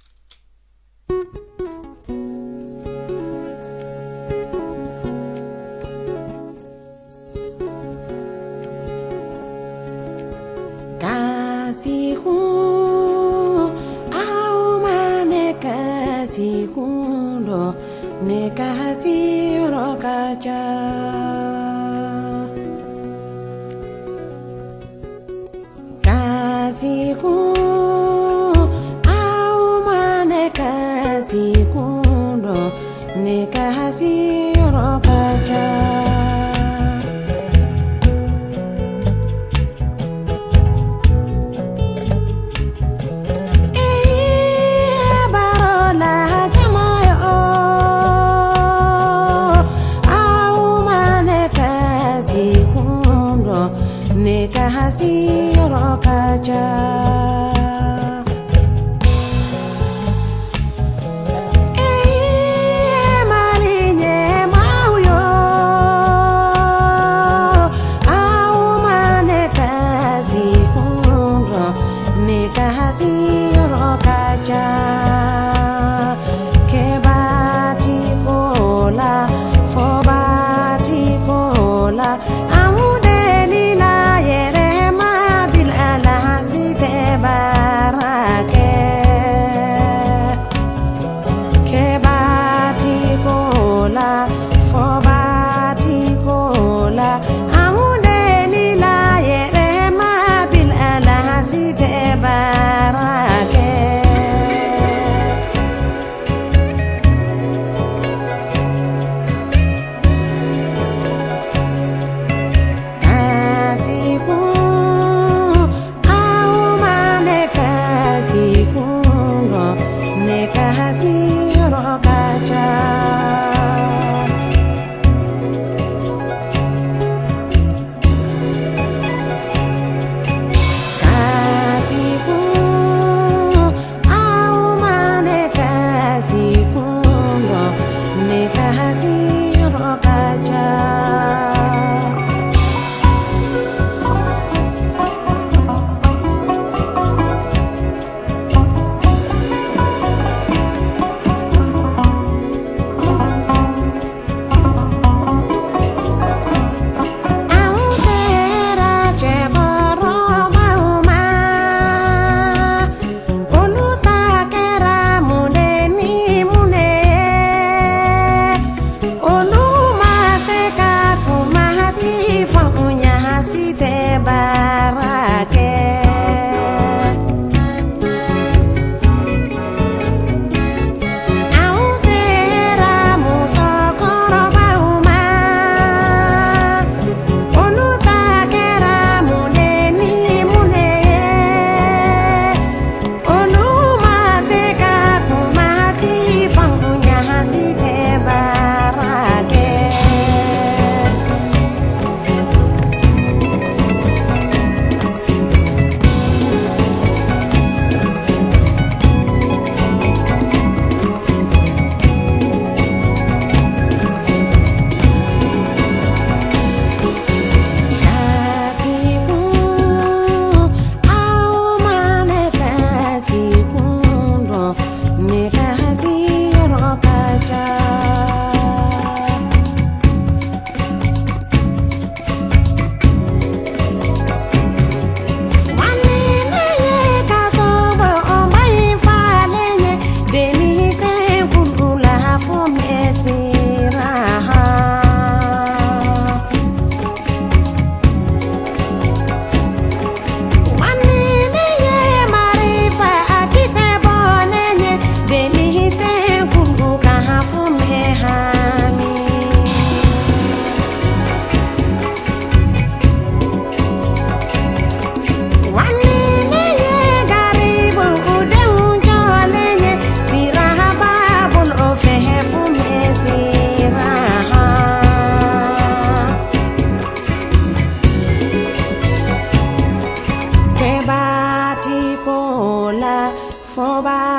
Kasihu, auma ne kasihundo, ne kasiro kacha. Kasihu, auma ne kasihundo, ne kasiro kacha. Kasiro kacha eh malinye mauyo au mane kasiro ne kasiro kacha kebati kola fobati kola amude Bye.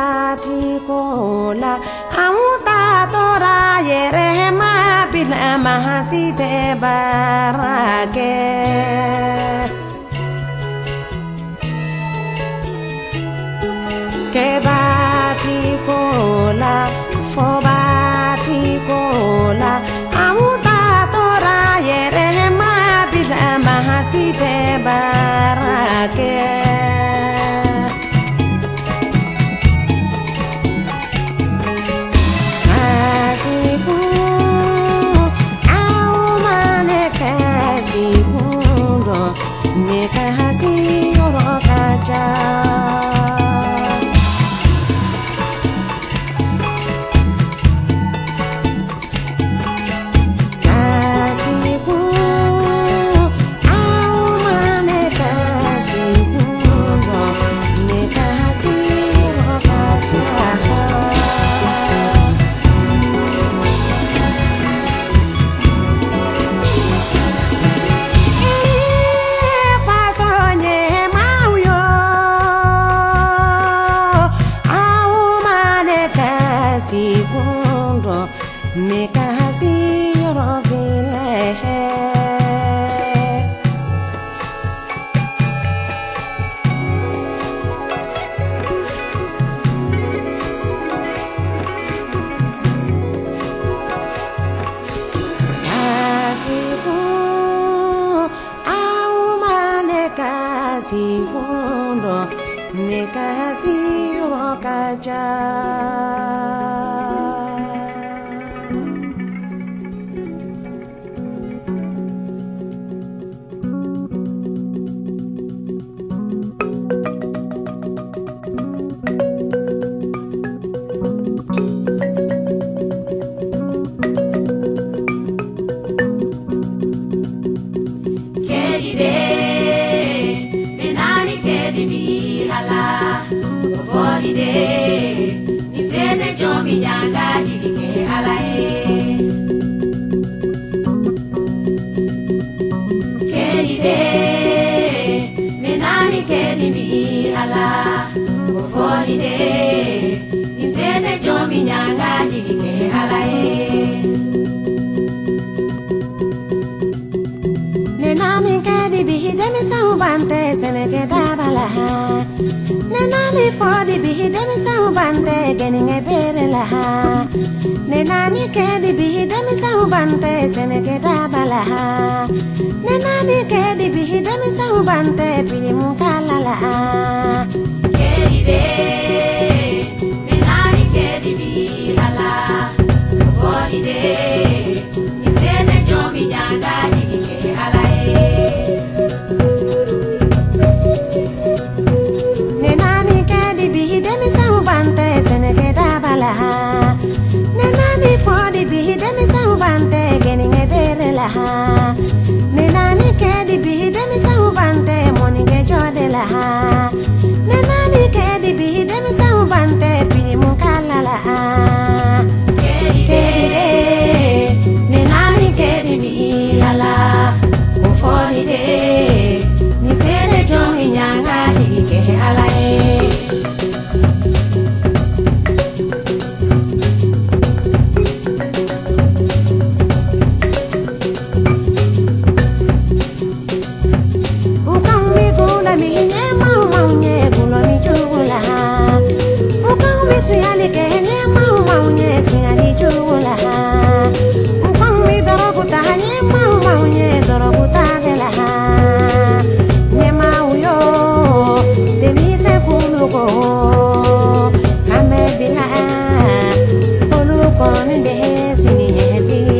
batikola amuta tora yere ma bila mahasite barake ke batikola fo batikola amuta tora yere ma bila mahasite barake segundo ne casi rocaja Ni sene jomi nyanga dirike alae Kelide Nenani kedi mi ala Ufolide Ni sene jomi nyanga dirike alae Nenani kedi bihide mi saubante sene kedabalaha Nenani fodi bihi demi saubante geninge bere laha Nenani kedi bihi demi saubante seneke dabalaha Nenani kedi bihi demi saubante pili mukala laha Kedi de Nenani kedi bihi ala Fodi de Nisene jomi nyanga dike ala e seneke dabalaha Nenani fodi bihi demi saubante geninge bere laha Nenani kedi bihi demi saubante moninge jode laha Nenani kedi bihi demi saubante pili mukala laha Kedi de Nenani kedi bihi ala Ufodi de Nisene jongi nyanga dike ala e Suyali kene mau maunya suyali julaha Ukang mi dorobuta hanye mau maunya dorobuta delaha Ne mau yo demi se kuluko Kame bila kuluko ninde sini sini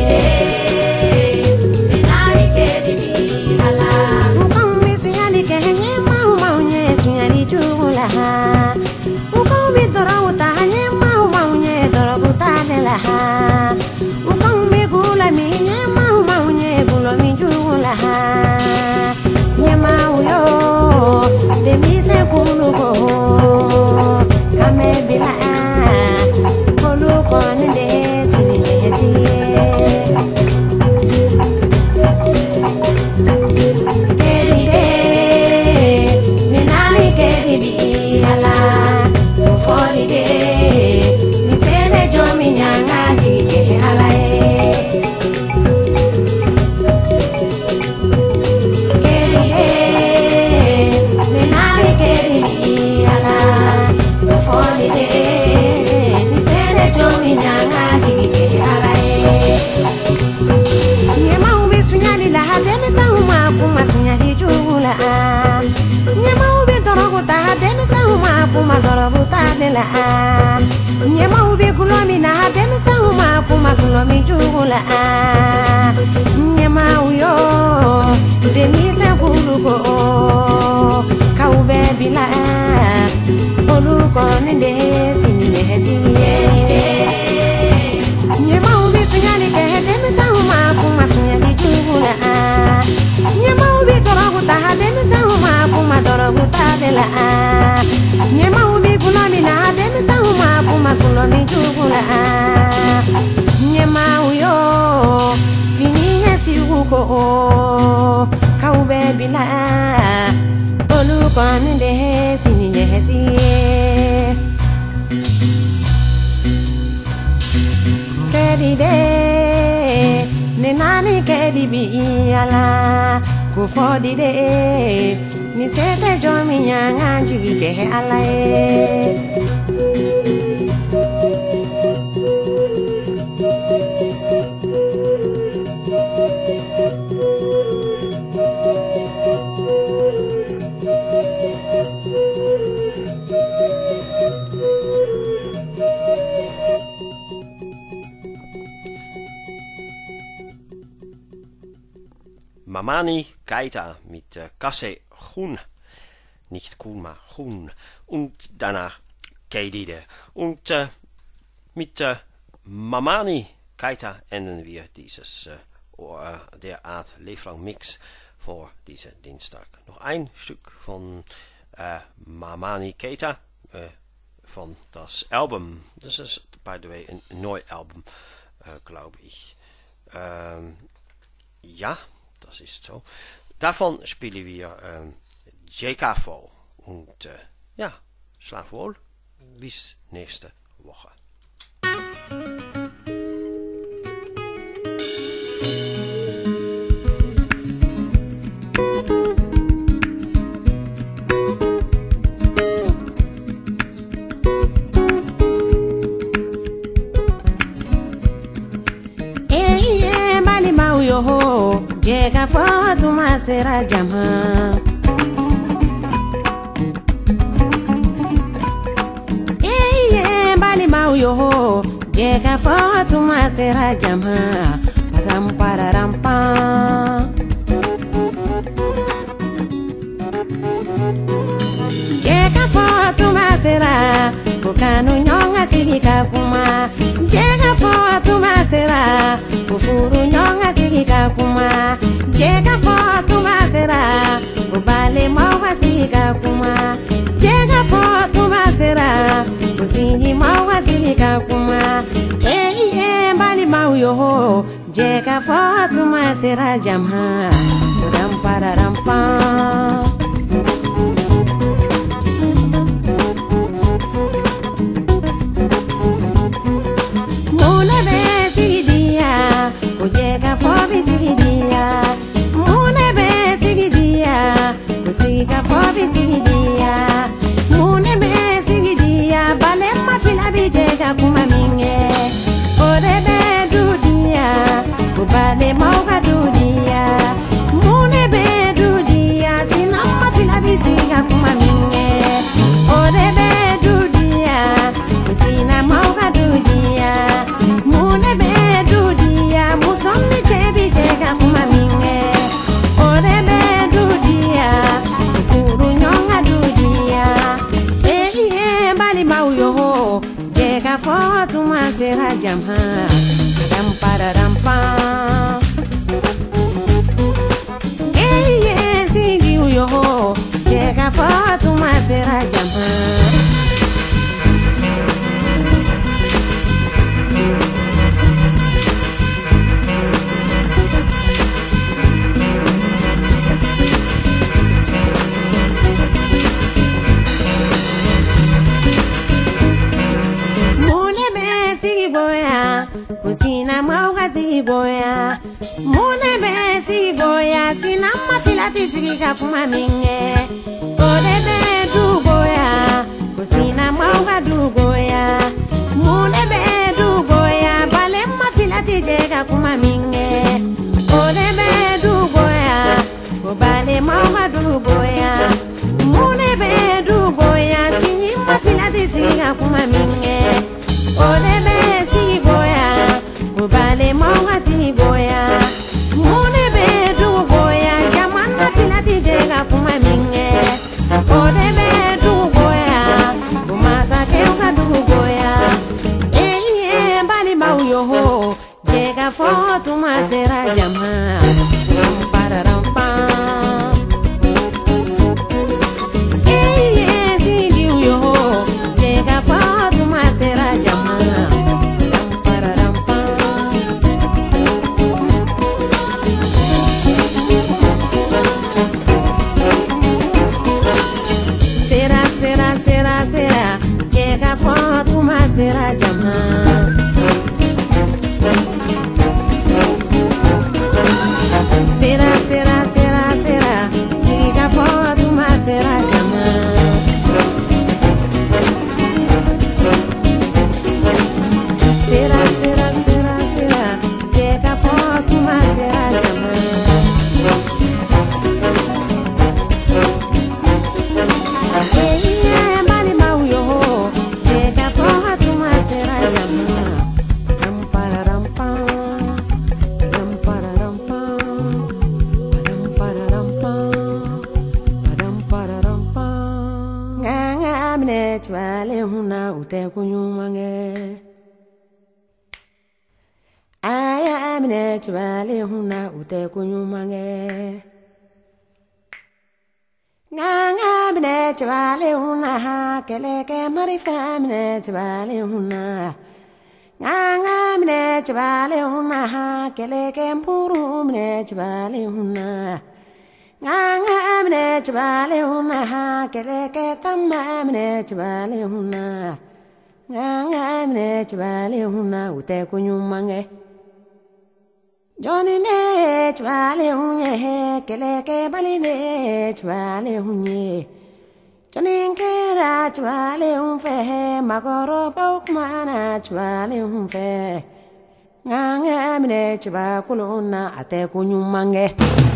Nenani kedi mi ala Ukang mi suyali kene mau maunya suyali julaha Dorobuta hanye mau maunya dorobuta delaha Ukang mi gula mi nye mau maunya gulo mi jula holiday. Ni sene jomi nyanga dige alae. Keri eh, ni nani keri bi ala. Holiday, ni sene jomi nyanga dige alae. Nyama ubi sunyali la hademi sa uma kuma sunyali jula. Nyama ubi torogo ta hademi sa uma kuma torogo ta de la. Nyama ubi kulomi na hademi sa uma kuma kulomi jula. Nyama uyo demi se kulugo ka ube bila. Oluko ni de sini ne sini. Nyama ubi sunyali ke hademi sa uma kuma sunyali jula. Nyama ubi torogo ta hademi sa uma kuma torogo ta de la. Nyama ubi kulomi na hademi sa uma kuma kulomi jula. Nyama uyo sini ne siuko ka ube bila. Oluko ni de sini ne sini. Kedi de ne nani kedi bi ala ku fodi de ni sete jomi nyanga jigi ke ala e. Mamani Keita mit äh, Kasse Groen, nicht Kuhn, maar Groen. Und danach Kedide. Und äh, mit äh, Mamani Keita enden wir dieses äh, der Art Leeflang Mix für diesen Dienstag. Noch ein Stück von äh, Mamani Keita äh, von das Album. Das ist, by the way, ein neues Album, äh, glaube ich. Ähm, ja. Das ist so. Davon spielen wir ähm, J K V. Und äh, ja, schlaf wohl. Bis nächste Woche. Eh, eh, mali mau yo ho. Jeka Fatuma sera jama. Eh eh bali mau yo ho. Jeka Fatuma sera jama. Ram para ram pa. Jeka Fatuma sera. Bukanu nyonga sigika kuma. Jeka Fatuma sera. Bufuru nyonga sigika kuma. Jeka Fatuma sera. Ubale mawa sigika kuma. Jeka Fatuma sera. Usinji mawa sigika kuma. Eh eh bali mau yo ho. Jeka Fatuma sera jamha. Ram para ram pa. Jeka fobi sigidia, mune be sigidia, musiga fobi sigidia, mune be sigidia, bale mafila bi jeka kuma minge, ore be dudia, kubale mauka dudia, mune be dudia, sina mafila bi siga kuma minge, ore be dudia, sina mauka dudia, mune be dudia, musomni chebi jeka kuma minge, ore be dudia, furu nyonga dudia, eh eh bali mau yo ho, jeka Fatuma sera jamha, ram para ram pa, eh eh sigi yo ho, jeka Fatuma sera jamha. kusina mauga siboya mune be siboya sina mafilati sigiga kuma minge ode be dugoya kusina mauga dugoya mune be dugoya bale mafilati jega kuma minge ode be dugoya ko bale mauga dugoya mune be dugoya sini mafilati sigiga kuma minge ode be siboya ko bale mauga siboya mune be dugoya jaman mafilati jega kuma minge ode be dugoya ko masake ka dugoya eh bali mau yo ho jega foto masera jama pararam pa eh si yo ho jega foto masera jama pararam pa sera sera sera sera jega foto masera jama Sera, sera, sera, sera, siga foto ma sera jama. Sera, sera, sera, sera, siga foto ma sera jama. Hey, mali mau yo, siga foto ma sera jama. Ram para ram pa. Chwale huna ute kunyumange aya amine chwale huna ute kunyumange nganga amine chwale huna ha keleke marifa amine chwale huna nganga amine chwale huna ha keleke mpuru amine chwale huna nganga amine chwale huna ha keleke tamma amine chwale huna nganga amine chwale huna ute kunyumange joni ne chwale hunye he keleke bali ne chwale hunye joni nkera chwale hunfe he magoro baukmana chwale hunfe nganga amine chwa kuluna ate kunyumange